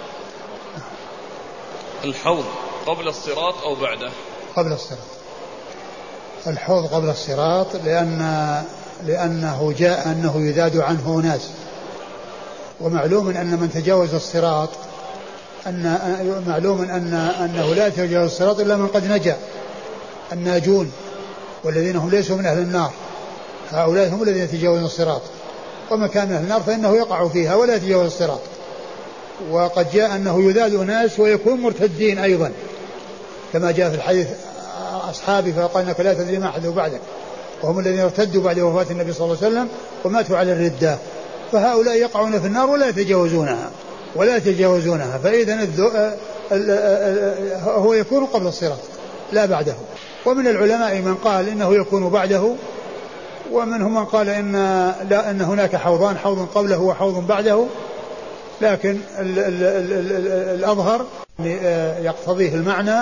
الحوض قبل الصراط أو بعده؟ قبل الصراط. الحوض قبل الصراط لأن لأنه جاء أنه يذاد عنه ناس، ومعلوم أن من تجاوز الصراط أن معلوم أن أنه لا يتجاوز الصراط إلا من قد نجا، الناجون والذين هم ليسوا من أهل النار، هؤلاء هم الذين يتجاوزون الصراط، ومن كان من أهل النار فإنه يقع فيها ولا يتجاوز الصراط. وقد جاء أنه يذاد ناس ويكون مرتدين أيضا كما جاء في الحديث أصحابي فقال إنك لا تدري ما حدث بعدك، وهم الذين ارتدوا بعد وفاة النبي صلى الله عليه وسلم وماتوا على الردة، فهؤلاء يقعون في النار ولا يتجاوزونها ولا يتجاوزونها فإذا هو يكون قبل الصراط لا بعده. ومن العلماء من قال إنه يكون بعده، ومنهم من قال إن لا أن هناك حوضان، حوض قبله وحوض بعده، لكن ال ال ال ال الأظهر يقتضيه المعنى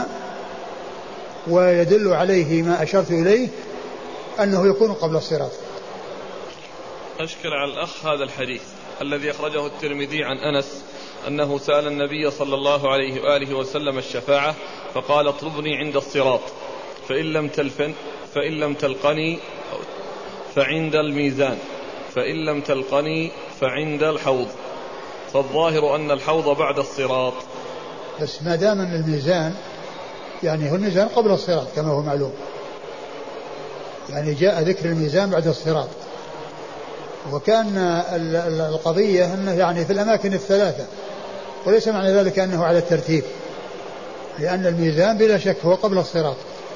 ويدل عليه ما أشرت إليه أنه يكون قبل الصراط. أشكل على الأخ هذا الحديث الذي أخرجه الترمذي عن أنس أنه سأل النبي صلى الله عليه وآله وسلم الشفاعة فقال اطلبني عند الصراط فإن لم تلفن فإن لم تلقني فعند الميزان فإن لم تلقني فعند الحوض، فالظاهر أن الحوض بعد الصراط. بس ما دام أن الميزان يعني هو الميزان قبل الصراط كما هو معلوم، يعني جاء ذكر الميزان بعد الصراط، وكان القضية أنه يعني في الأماكن الثلاثة، وليس معنى ذلك أنه على الترتيب، لأن الميزان بلا شك هو قبل الصراط،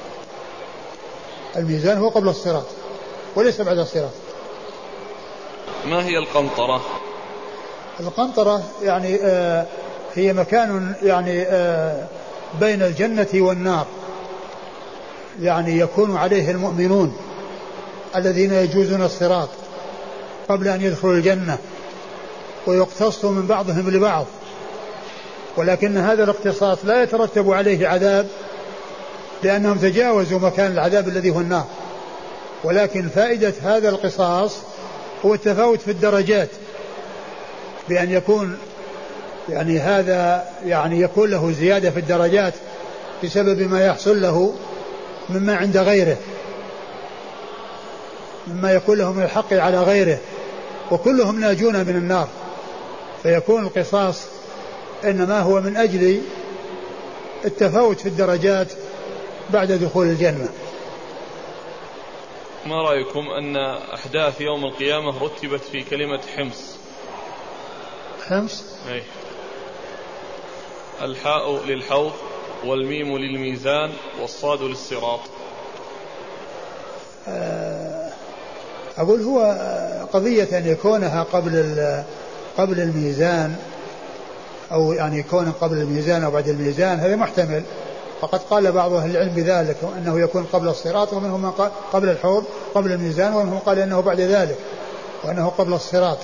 الميزان هو قبل الصراط وليس بعد الصراط. ما هي القنطرة؟ القنطرة يعني آه هي مكان يعني آه بين الجنة والنار، يعني يكون عليه المؤمنون الذين يجوزون الصراط قبل أن يدخلوا الجنة ويقتص من بعضهم لبعض، ولكن هذا الاقتصاص لا يترتب عليه عذاب لأنهم تجاوزوا مكان العذاب الذي هو النار، ولكن فائدة هذا القصاص هو التفاوت في الدرجات، بأن يكون يعني هذا يعني يكون له زيادة في الدرجات بسبب ما يحصل له مما عند غيره، مما يكون له من الحق على غيره، وكلهم ناجون من النار، فيكون القصاص إنما هو من أجل التفاوت في الدرجات بعد دخول الجنة. ما رأيكم أن أحداث يوم القيامة رتبت في كلمة حمص؟ حمص؟ أي. الحاء للحوض والميم للميزان والصاد للصراط. أقول هو قضية أن يكونها قبل قبل الميزان أو يعني يكون قبل الميزان أو بعد الميزان هذا محتمل، فقد قال بعض أهل العلم بذلك أنه يكون قبل الصراط، ومنهم من قال قبل الحوض قبل الميزان، ومنهم قال أنه بعد ذلك وأنه قبل الصراط.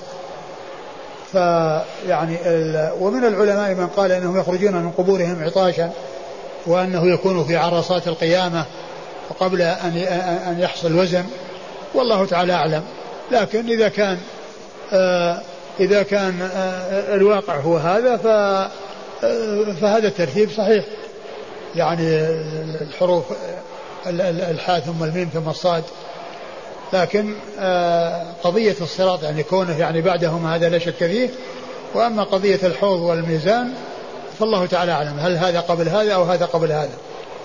فيعني ومن العلماء من قال أنهم يخرجون من قبورهم عطاشا وأنه يكون في عرصات القيامة وقبل أن أن يحصل وزن، والله تعالى أعلم. لكن إذا كان آه إذا كان آه الواقع هو هذا فهذا الترتيب صحيح، يعني الحروف الحاء ثم الميم ثم الصاد، لكن آه قضية الصراط يعني كونه يعني بعدهم هذا لا شك فيه. وأما قضية الحوض والميزان فالله تعالى أعلم هل هذا قبل هذا أو هذا قبل هذا.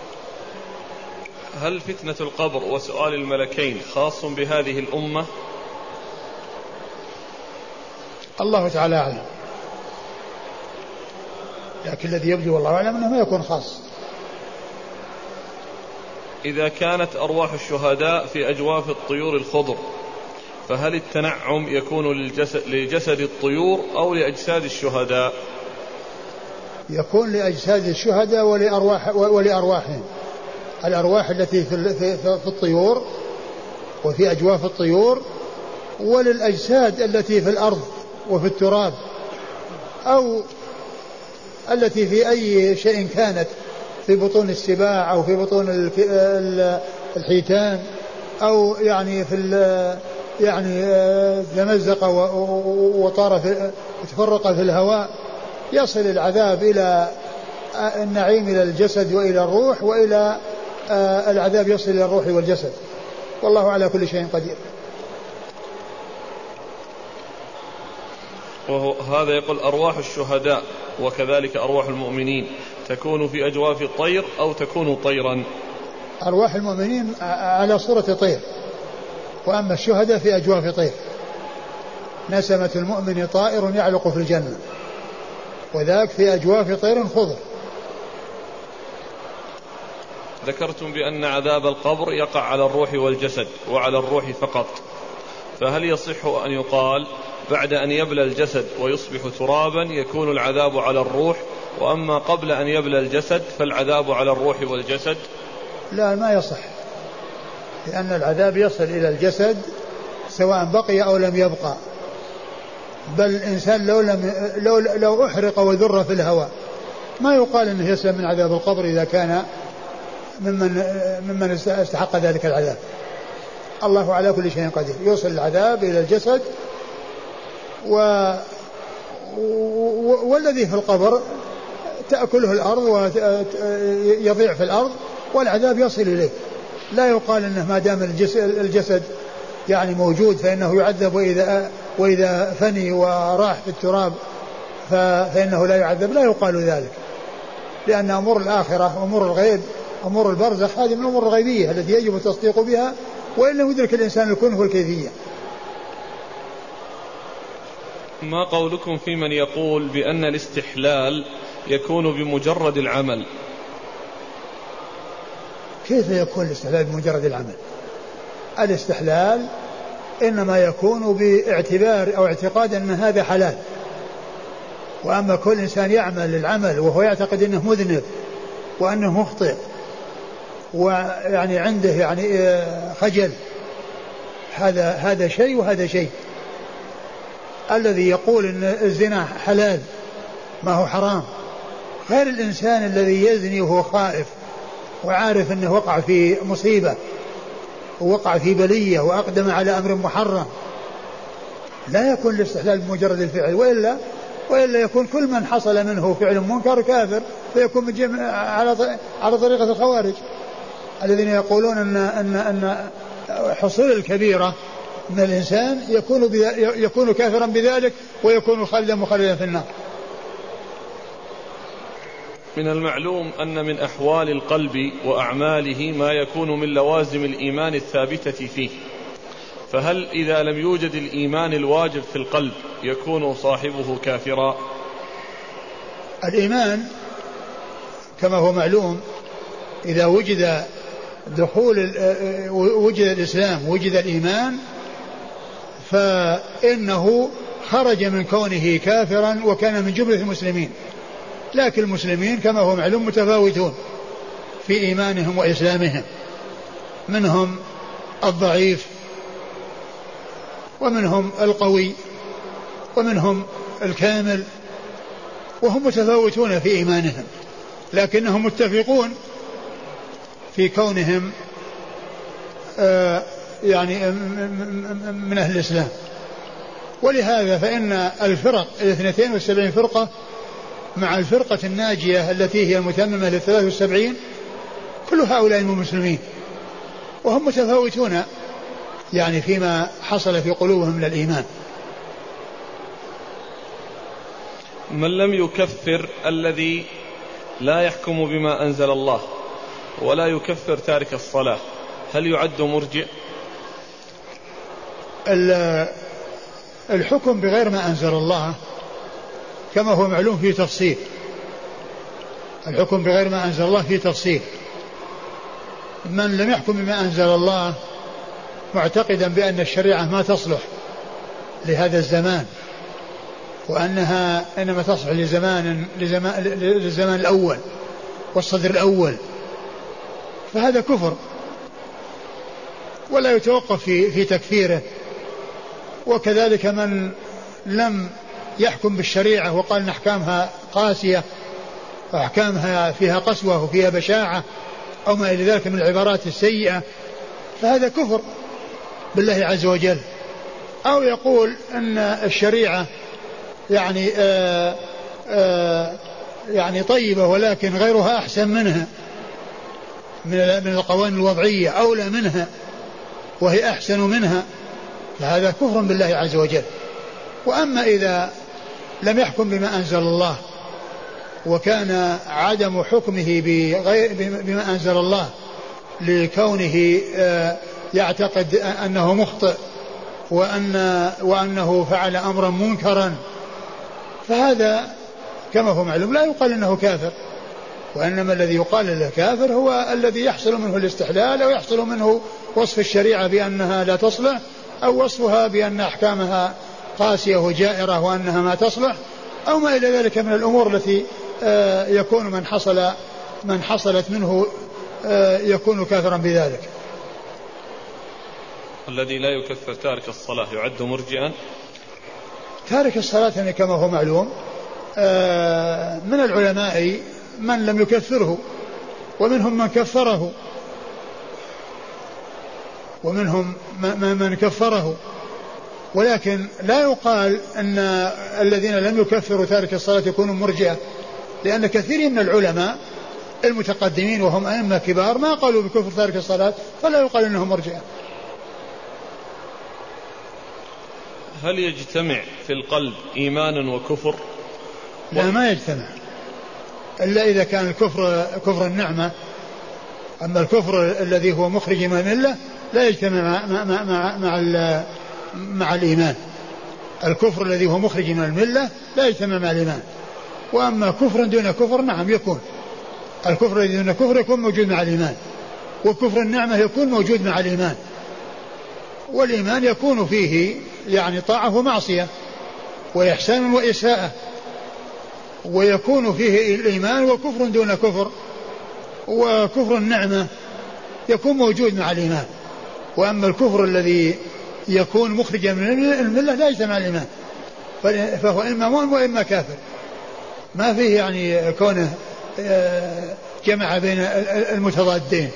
هل فتنة القبر وسؤال الملكين خاص بهذه الأمة؟ الله تعالى أعلم، لكن الذي يبدو والله أعلم أنه ما يكون خاص. إذا كانت أرواح الشهداء في أجواف الطيور الخضر فهل التنعم يكون للجسد لجسد الطيور أو لأجساد الشهداء؟ يكون لأجساد الشهداء ولأرواح ولأرواحهم، الأرواح التي في, في, في الطيور وفي أجواف الطيور، وللأجساد التي في الأرض وفي التراب، أو التي في أي شيء كانت، في بطون السباع أو في بطون الحيتان أو يعني في يعني تمزق وطار تفرق في الهواء، يصل العذاب إلى النعيم إلى الجسد وإلى الروح، وإلى العذاب يصل إلى الروح والجسد، والله على كل شيء قدير. وهذا يقول أرواح الشهداء وكذلك أرواح المؤمنين تكون في أجواف الطير أو تكون طيرا؟ أرواح المؤمنين على صورة طير، وأما الشهداء في أجواف طير. نسمة المؤمن طائر يعلق في الجنة، وذاك في أجواف طير خضر. ذكرتم بأن عذاب القبر يقع على الروح والجسد وعلى الروح فقط، فهل يصح أن يقال بعد أن يبلى الجسد ويصبح ترابا يكون العذاب على الروح، وأما قبل أن يبلى الجسد فالعذاب على الروح والجسد؟ لا، ما يصح، لأن العذاب يصل إلى الجسد سواء بقي أو لم يبقى، بل الإنسان لو, لم لو, لو أحرق وذر في الهواء ما يقال أنه يسلم من عذاب القبر إذا كان ممن, ممن استحق ذلك العذاب. الله على كل شيء قدير. يوصل العذاب إلى الجسد و... و... والذي في القبر تأكله الأرض ويضيع في الأرض والعذاب يصل إليه. لا يقال أنه ما دام الجسد يعني موجود فإنه يعذب، وإذا, وإذا فني وراح في التراب فإنه لا يعذب. لا يقال ذلك، لأن أمور الآخرة أمور الغيب أمور البرزخ هذه من الأمور الغيبية التي يجب التصديق بها، وإن لم يدرك الإنسان الكنه والكيفية. ما قولكم في من يقول بأن الاستحلال يكون بمجرد العمل؟ كيف يكون الاستحلال بمجرد العمل؟ الاستحلال إنما يكون باعتبار أو اعتقاد أن هذا حلال، وأما كل إنسان يعمل العمل وهو يعتقد أنه مذنب وأنه مخطئ ويعني عنده يعني خجل، هذا هذا شيء وهذا شيء. الذي يقول ان الزنا حلال ما هو حرام غير الإنسان الذي يزني وهو خائف وعارف أنه وقع في مصيبة ووقع في بلية وأقدم على أمر محرم. لا يكون الاستحلال بمجرد الفعل، وإلا وإلا يكون كل من حصل منه فعل منكر كافر، فيكون على على طريقة الخوارج الذين يقولون أن أن أن حصول الكبيرة من الإنسان يكون يكون كافرا بذلك ويكون خالدا مخلدا في النار. من المعلوم أن من أحوال القلب وأعماله ما يكون من لوازم الإيمان الثابتة فيه، فهل إذا لم يوجد الإيمان الواجب في القلب يكون صاحبه كافرا؟ الإيمان كما هو معلوم إذا وجد دخول وجد الإسلام وجد الإيمان فإنه خرج من كونه كافرا وكان من جملة المسلمين. لكن المسلمين كما هو معلوم متفاوتون في إيمانهم وإسلامهم، منهم الضعيف ومنهم القوي ومنهم الكامل، وهم متفاوتون في إيمانهم، لكنهم متفقون في كونهم آه يعني من أهل الإسلام. ولهذا فإن الفرق الاثنتين والسبعين فرقة مع الفرقة الناجية التي هي المتممة للثلاث والسبعين كل هؤلاء المسلمين، وهم متفاوتون يعني فيما حصل في قلوبهم من الإيمان. من لم يكفر الذي لا يحكم بما أنزل الله ولا يكفر تارك الصلاة هل يعد مرجئ؟ الحكم بغير ما أنزل الله كما هو معلوم في تفصيل، الحكم بغير ما أنزل الله في تفصيل. من لم يحكم بما أنزل الله معتقدا بأن الشريعة ما تصلح لهذا الزمان وأنها إنما تصلح لزمان لزمان للزمان الأول والصدر الأول، فهذا كفر ولا يتوقف في في تكفيره. وكذلك من لم يحكم بالشريعة وقال إن أحكامها قاسية وأحكامها فيها قسوة وفيها بشاعة أو ما إلى ذلك من العبارات السيئة، فهذا كفر بالله عز وجل. أو يقول أن الشريعة يعني آآ آآ يعني طيبة ولكن غيرها أحسن منها من القوانين الوضعية، أولى منها وهي أحسن منها، فهذا كفر بالله عز وجل. وأما إذا لم يحكم بما أنزل الله وكان عدم حكمه بغير بما أنزل الله لكونه يعتقد أنه مخطئ وأن وأنه فعل أمرا منكرا، فهذا كما هو معلوم لا يقال أنه كافر، وإنما الذي يقال له كافر هو الذي يحصل منه الاستحلال أو يحصل منه وصف الشريعة بأنها لا تصلح أو وصفها بأن أحكامها قاسية وجائرة وأنها ما تصلح أو ما إلى ذلك من الأمور التي يكون من حصل من حصلت منه يكون كافرا بذلك. الذي لا يكفر تارك الصلاة يعد مرجئا؟ تارك الصلاة يعني كما هو معلوم من العلماء من لم يكفره ومنهم من كفره ومنهم من كفره، ولكن لا يقال أن الذين لم يكفروا تارك الصلاة يكونوا مرجئة، لأن كثير من العلماء المتقدمين وهم أئمة كبار ما قالوا بكفر تارك الصلاة، فلا يقال أنهم مرجئة. هل يجتمع في القلب إيمان وكفر؟ لا، ما يجتمع إلا إذا كان الكفر كفر النعمة. أما الكفر الذي هو مخرج من الملة لا يجتمع مع, مع, مع, مع, مع الإيمان. الكفر الذي هو مخرج من الملة لا يجتمع مع الإيمان. وأما كفر دون كفر نعم يكون، الكفر الذي دون كفر يكون موجود مع الإيمان، وكفر النعمة يكون موجود مع الإيمان. والإيمان يكون فيه يعني طاعة ومعصية وإحسان وإساءة، ويكون فيه الإيمان وكفر دون كفر، وكفر النعمة يكون موجود مع الإيمان. وأما الكفر الذي يكون مخرجا من الملة لا يجتمع الإيمان، فهو إما مؤمن وإما كافر، ما فيه يعني كونه جمع بين المتضادين.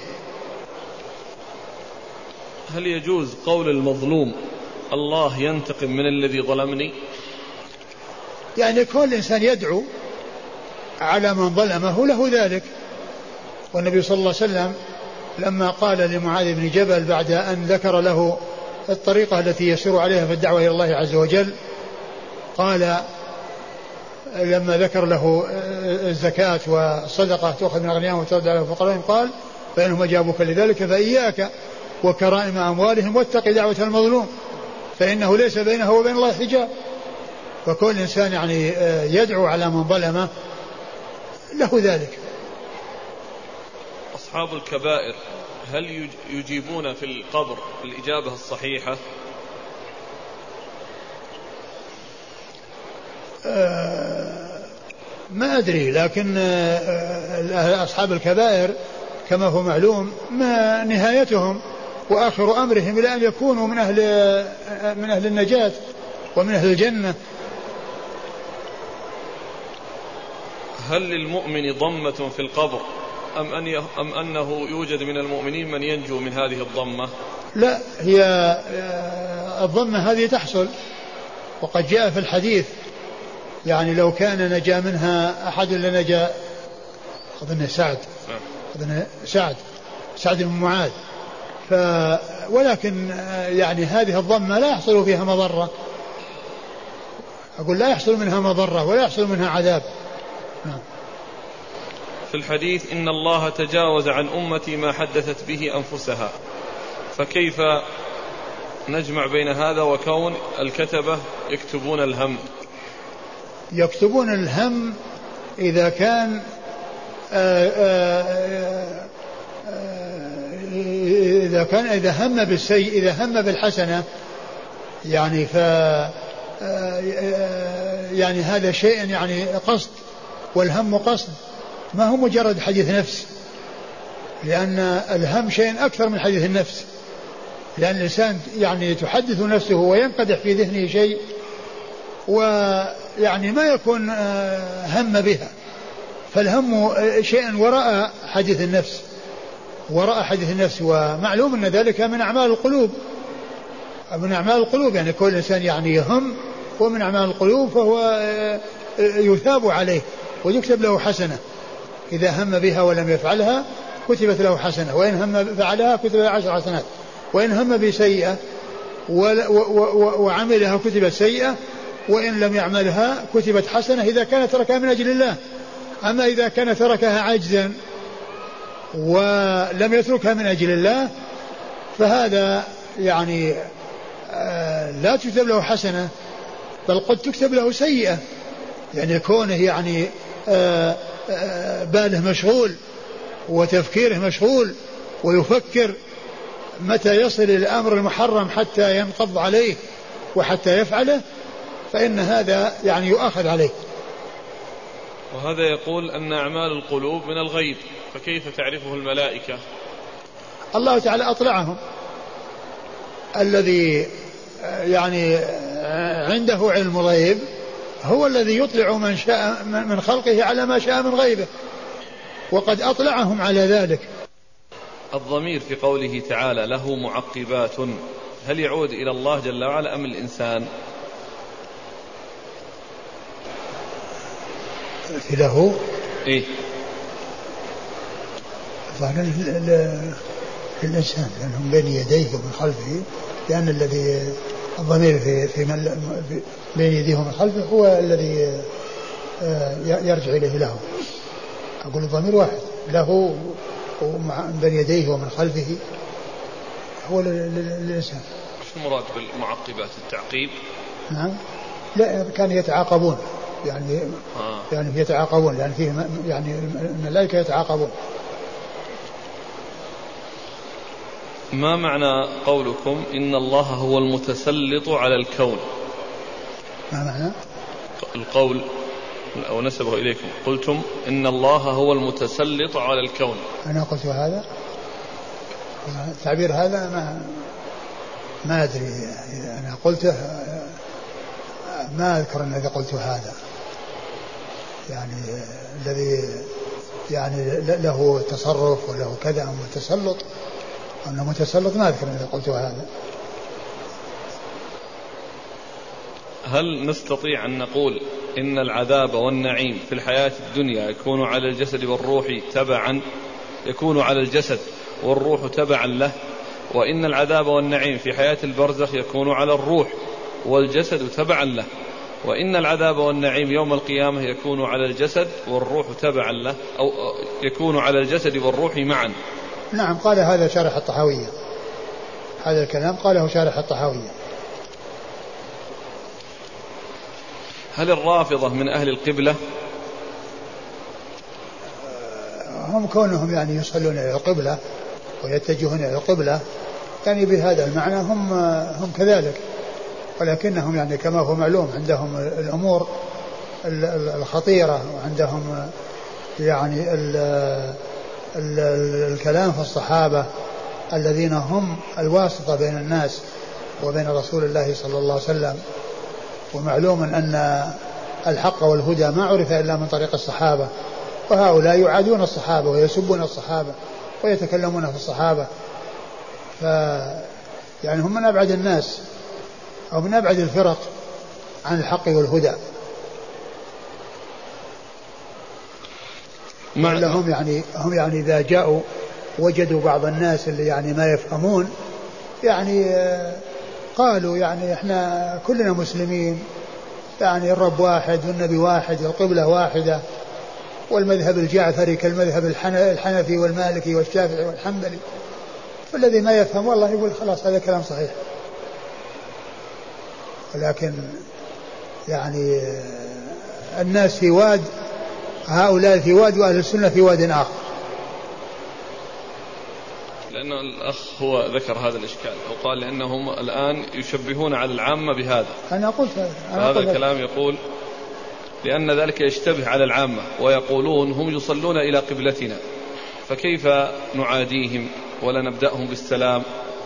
هل يجوز قول المظلوم الله ينتقم من الذي ظلمني؟ يعني كل إنسان يدعو على من ظلمه له ذلك. والنبي صلى الله عليه وسلم لما قال لمعاذ بن جبل بعد أن ذكر له الطريقة التي يسير عليها في الدعوة إلى الله عز وجل، قال لما ذكر له الزكاة والصدقة تأخذ من أغنيائهم وترد على فقرائهم، قال فإنهم أجابوك لذلك فإياك وكرائم أموالهم واتق دعوة المظلوم فإنه ليس بينه وبين الله حجاب. فكل إنسان يعني يدعو على من ظلمه له ذلك. أصحاب الكبائر هل يجيبون في القبر الإجابة الصحيحة؟ آه ما أدري، لكن آه أصحاب الكبائر كما هو معلوم ما نهايتهم وآخر أمرهم إلى أن يكونوا من أهل من أهل النجاة ومن أهل الجنة. هل للمؤمن ضمة في القبر أم, أن أم أنه يوجد من المؤمنين من ينجو من هذه الضمة؟ لا، هي الضمة هذه تحصل، وقد جاء في الحديث يعني لو كان نجا منها أحد لنجا أظن سعد أظن سعد سعد بن معاذ. ف ولكن يعني هذه الضمة لا يحصل فيها مضرة، أقول لا يحصل منها مضرة ولا يحصل منها عذاب. نعم. في الحديث إن الله تجاوز عن أمتي ما حدثت به أنفسها، فكيف نجمع بين هذا وكون الكتبة يكتبون الهم؟ يكتبون الهم إذا كان آآ آآ إذا كان إذا هم بالسيء إذا هم بالحسنة يعني ف يعني هذا شيء يعني قصد، والهم قصد ما هو مجرد حديث نفس، لأن الهم شيء أكثر من حديث النفس، لأن الإنسان يعني تحدث نفسه وينقدح في ذهنه شيء ويعني ما يكون هم بها، فالهم شيء وراء حديث النفس، وراء حديث النفس، ومعلوم أن ذلك من أعمال القلوب، من أعمال القلوب، يعني كل إنسان يعني يهم ومن أعمال القلوب، فهو يثاب عليه ويكتب له حسنة، إذا هم بها ولم يفعلها كتبت له حسنة، وإن هم فعلها كتب له عشر حسنات، وإن هم بسيئة وعملها كتبت سيئة، وإن لم يعملها كتبت حسنة إذا كان تركها من أجل الله. أما إذا كان تركها عجزا ولم يتركها من أجل الله فهذا يعني لا تكتب له حسنة، بل قد تكتب له سيئة، يعني كونه يعني باله مشغول وتفكيره مشغول ويفكر متى يصل الأمر المحرم حتى ينقض عليه وحتى يفعله، فإن هذا يعني يؤاخذ عليه. وهذا يقول أن أعمال القلوب من الغيب، فكيف تعرفه الملائكة؟ الله تعالى أطلعهم، الذي يعني عنده علم الغيب هو الذي يطلع من شاء من خلقه على ما شاء من غيبه، وقد أطلعهم على ذلك. الضمير في قوله تعالى له معقبات، هل يعود إلى الله جل وعلا أم الإنسان؟ في له إيه؟ ظاهر للإنسان لأنهم بين يديه ومن خلفه، لأن الذي الضمير في في بين يديه ومن خلفه هو الذي يرجع إليه له. أقول الضمير واحد، له بين يديه ومن خلفه هو للإنسان. شو المراد بالمعقبات؟ التعقيب؟ نعم، لا كانوا يتعاقبون، يعني آه. يعني يتعاقبون، يعني فيه يعني الملائكة يتعاقبون. ما معنى قولكم إن الله هو المتسلط على الكون؟ ما معنى القول أو نسبه إليكم؟ قلتم إن الله هو المتسلط على الكون. أنا قلت هذا التعبير هذا ما ما أدري، أنا قلته ما أذكر أني قلت هذا، يعني الذي يعني له تصرف وله كذا أو متسلط، أنه متسلط ما أذكر أني قلت هذا. هل نستطيع أن نقول إن العذاب والنعيم في الحياة الدنيا يكون على الجسد والروح تبعا يكون على الجسد والروح تبعا له، وإن العذاب والنعيم في حياة البرزخ يكون على الروح والجسد تبعا له، وإن العذاب والنعيم يوم القيامة يكون على الجسد والروح تبعا له، أو يكون على الجسد والروح معا؟ نعم، قال هذا شارح الطحاوية، هذا الكلام قاله شارح الطحاوية. هل الرافضة من أهل القبلة؟ هم كونهم يعني يصلون إلى القبلة ويتجهون إلى القبلة، يعني بهذا المعنى هم هم كذلك، ولكنهم يعني كما هو معلوم عندهم الأمور الخطيرة، وعندهم يعني ال ال الكلام في الصحابة الذين هم الواسطة بين الناس وبين رسول الله صلى الله عليه وسلم. ومعلوم أن الحق والهدى ما عرف إلا من طريق الصحابة، وهؤلاء يعادون الصحابة ويسبون الصحابة ويتكلمون في الصحابة، ف يعني هم من أبعد الناس أو من أبعد الفرق عن الحق والهدى. لهم يعني هم يعني إذا جاءوا وجدوا بعض الناس اللي يعني ما يفهمون، يعني قالوا يعني احنا كلنا مسلمين، يعني الرب واحد والنبي واحد والقبلة واحدة، والمذهب الجعفري كالمذهب الحنفي والمالكي والشافعي والحنبلي. فالذي ما يفهم والله يقول خلاص هذا كلام صحيح، ولكن يعني الناس في واد، هؤلاء في واد وأهل السنة في واد آخر. لأن الأخ هو ذكر هذا الإشكال وقال لأنهم الآن يشبهون على العامة بهذا. أنا قلت هذا هذا الكلام يقول لأن ذلك يشتبه على العامة، ويقولون هم يصلون إلى قبلتنا، فكيف نعاديهم ولا نبدأهم بالسلام؟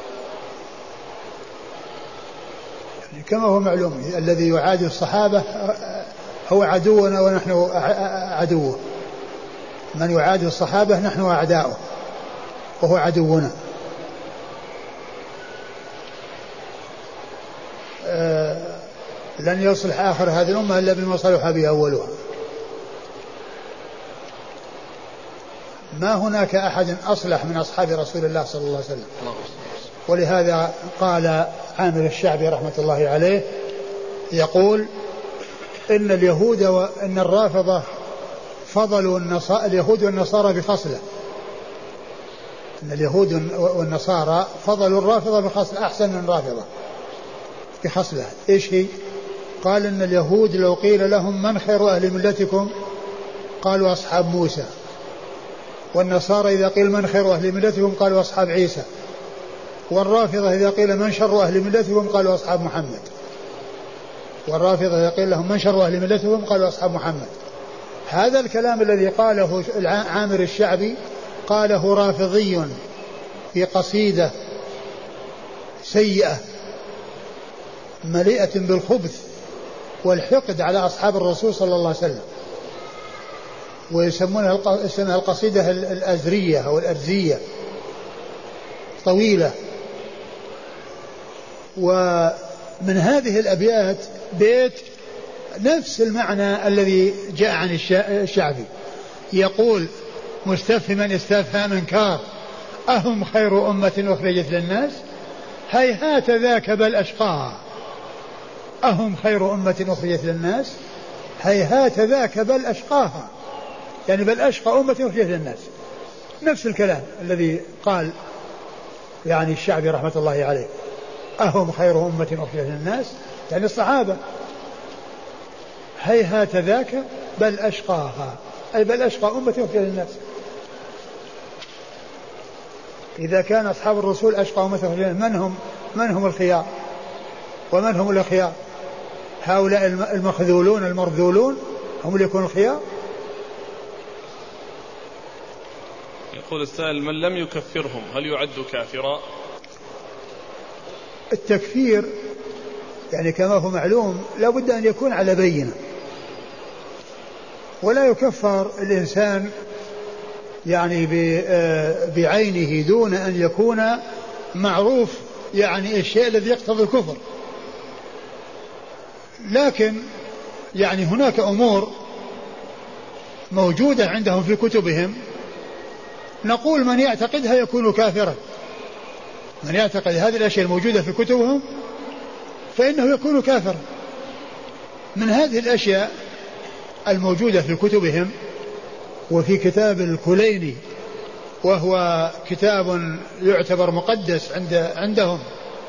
يعني كما هو معلوم الذي يعادي الصحابة هو عدونا ونحن عدوه، من يعادي الصحابة نحن أعداؤه وهو عدونا. آه لن يصلح آخر هذه الأمة إلا بما صلح به أولها. ما هناك أحد أصلح من أصحاب رسول الله صلى الله عليه وسلم. ولهذا قال عامر الشعبي رحمة الله عليه يقول إن اليهود وإن الرافضة فضلوا اليهود والنصارى بخصلة. إن اليهود والنصارى فضلوا الرافضة بخصلة أحسن من الرافضة بخصلة. إيش هي؟ قال إن اليهود لو قيل لهم من خير أهل ملتكم قالوا أصحاب موسى، والنصارى إذا قيل من خير أهل ملتكم قالوا أصحاب عيسى، والرافضة إذا قيل من شر أهل ملتكم قالوا أصحاب محمد. والرافضة إذا قيل لهم من شر أهل ملتكم قالوا أصحاب محمد. هذا الكلام الذي قاله عامر الشعبي قاله رافضي في قصيدة سيئة مليئة بالخبث والحقد على أصحاب الرسول صلى الله عليه وسلم، ويسمونها اسمها القصيدة الأزرية أو الأرزية، طويلة. ومن هذه الأبيات بيت نفس المعنى الذي جاء عن الشعبي، يقول مستفهما استفهام انكار أهم خير أمة أخرجت للناس هيهات ذاك بل أشقاها. أهم خير أمة أخرجت للناس هيهات ذاك بل أشقاها، يعني بل أشقى أمة أخرجت للناس. نفس الكلام الذي قال يعني الشعبي رحمة الله عليه، أهم خير أمة أخرجت للناس يعني الصحابة، هيهات ذاك بل أشقاها أي بل أشقى أمة أخرجت للناس. إذا كان أصحاب الرسول أشقى أمة أخرجت للناس من هم من هم الخيار ومن هم الأخيار؟ هؤلاء المخذولون المرذولون هم اللي يكونوا الخيار. يقول السائل من لم يكفرهم هل يعد كافرا؟ التكفير يعني كما هو معلوم لا بد أن يكون على بينة، ولا يكفر الإنسان يعني بعينه دون أن يكون معروف يعني الشيء الذي يقتضي الكفر. لكن يعني هناك أمور موجودة عندهم في كتبهم نقول من يعتقدها يكون كافرا، من يعتقد هذه الأشياء الموجودة في كتبهم فإنه يكون كافرا. من هذه الأشياء الموجودة في كتبهم وفي كتاب الكليني، وهو كتاب يعتبر مقدس عند عندهم،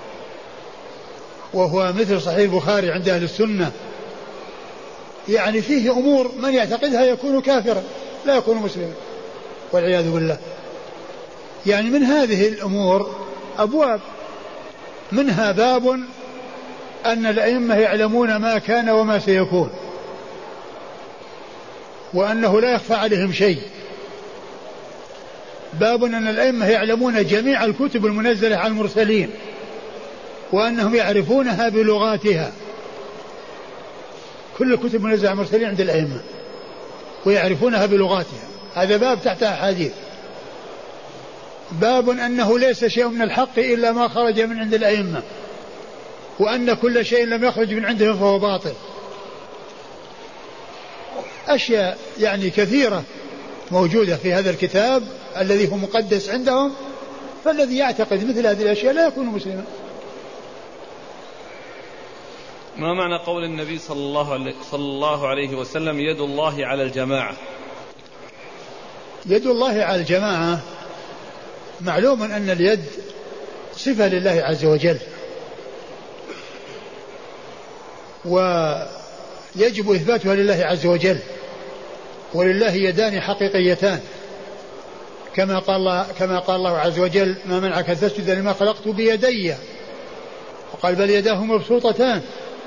وهو مثل صحيح البخاري عند أهل السنة، يعني فيه أمور من يعتقدها يكون كافرا لا يكون مسلما والعياذ بالله. يعني من هذه الأمور أبواب، منها باب أن الأئمة يعلمون ما كان وما سيكون وأنه لا يخفى عليهم شيء. باب أن الأئمة يعلمون جميع الكتب المنزلة على المرسلين وأنهم يعرفونها بلغاتها، كل الكتب المنزلة على المرسلين عند الأئمة ويعرفونها بلغاتها، هذا باب تحت أحاديث. باب أنه ليس شيء من الحق إلا ما خرج من عند الأئمة، وأن كل شيء لم يخرج من عندهم فهو باطل. أشياء يعني كثيرة موجودة في هذا الكتاب الذي هو مقدس عندهم، فالذي يعتقد مثل هذه الأشياء لا يكون مسلما. ما معنى قول النبي صلى الله عليه, صلى الله عليه وسلم يد الله على الجماعة؟ يد الله على الجماعة معلوم أن اليد صفة لله عز وجل، ويجب إثباتها لله عز وجل، ولله يدان حقيقيتان كما قال الله, كما قال الله عز وجل ما منعك أن تسجد لما خلقت بيدي، وقال بل يداه مبسوطتان.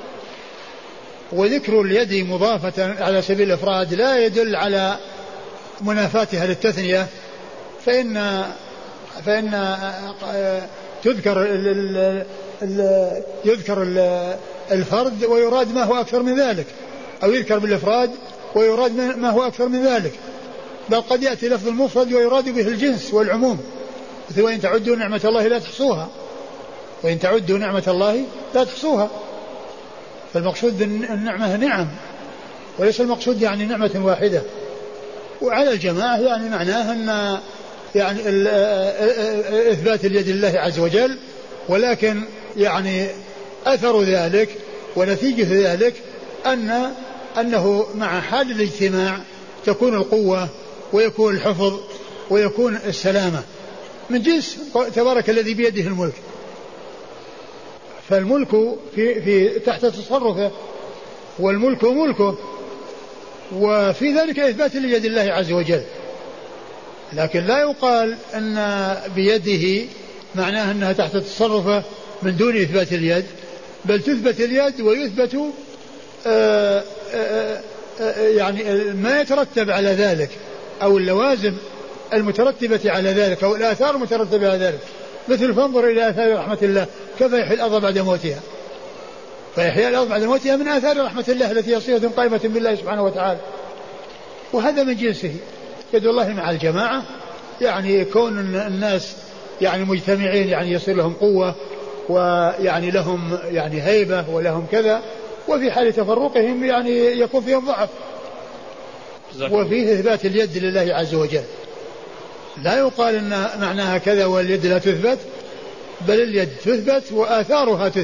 وذكر اليد مضافة على سبيل الإفراد لا يدل على منافاتها للتثنية، فإن فإن تذكر ال ال ال يذكر ال الفرد ويراد ما هو أكثر من ذلك، أو يذكر بالإفراد ويراد ما هو أكثر من ذلك. بل قد يأتي لفظ المفرد ويراد به الجنس والعموم، مثل وإن تعدوا نعمة الله لا تحصوها، وإن تعدوا نعمة الله لا تحصوها. فالمقصود النعمة نعم، وليس المقصود يعني نعمة واحدة. وعلى الجماعة يعني معناه أن يعني إثبات اليد لله عز وجل، ولكن يعني أثر ذلك ونتيجة ذلك أن أنه مع حال الاجتماع تكون القوة ويكون الحفظ ويكون السلامة من جنس تبارك الذي بيده الملك. فالملك في, في تحت تصرفه، والملك ملكه، وفي ذلك إثبات ليد الله عز وجل. لكن لا يقال أن بيده معناه أنها تحت تصرفه من دون إثبات اليد، بل تثبت اليد ويثبت آآ آآ آآ يعني ما يترتب على ذلك أو اللوازم المترتبة على ذلك أو الآثار المترتبة على ذلك. مثل فانظر إلى آثار رحمة الله كيف يحيي الأرض بعد موتها، فيحيي الأرض بعد موتها من آثار رحمة الله التي هي صلة قائمة بالله سبحانه وتعالى. وهذا من جنسه يد الله مع الجماعة، يعني كون الناس يعني مجتمعين يعني يصير لهم قوة ويعني لهم يعني هيبة ولهم كذا، وفي حال تفرقهم يعني يكون فيهم ضعف. وفيه إثبات اليد لله عز وجل، لا يقال أن معناها كذا واليد لا تثبت، بل اليد تثبت وآثارها تثبت.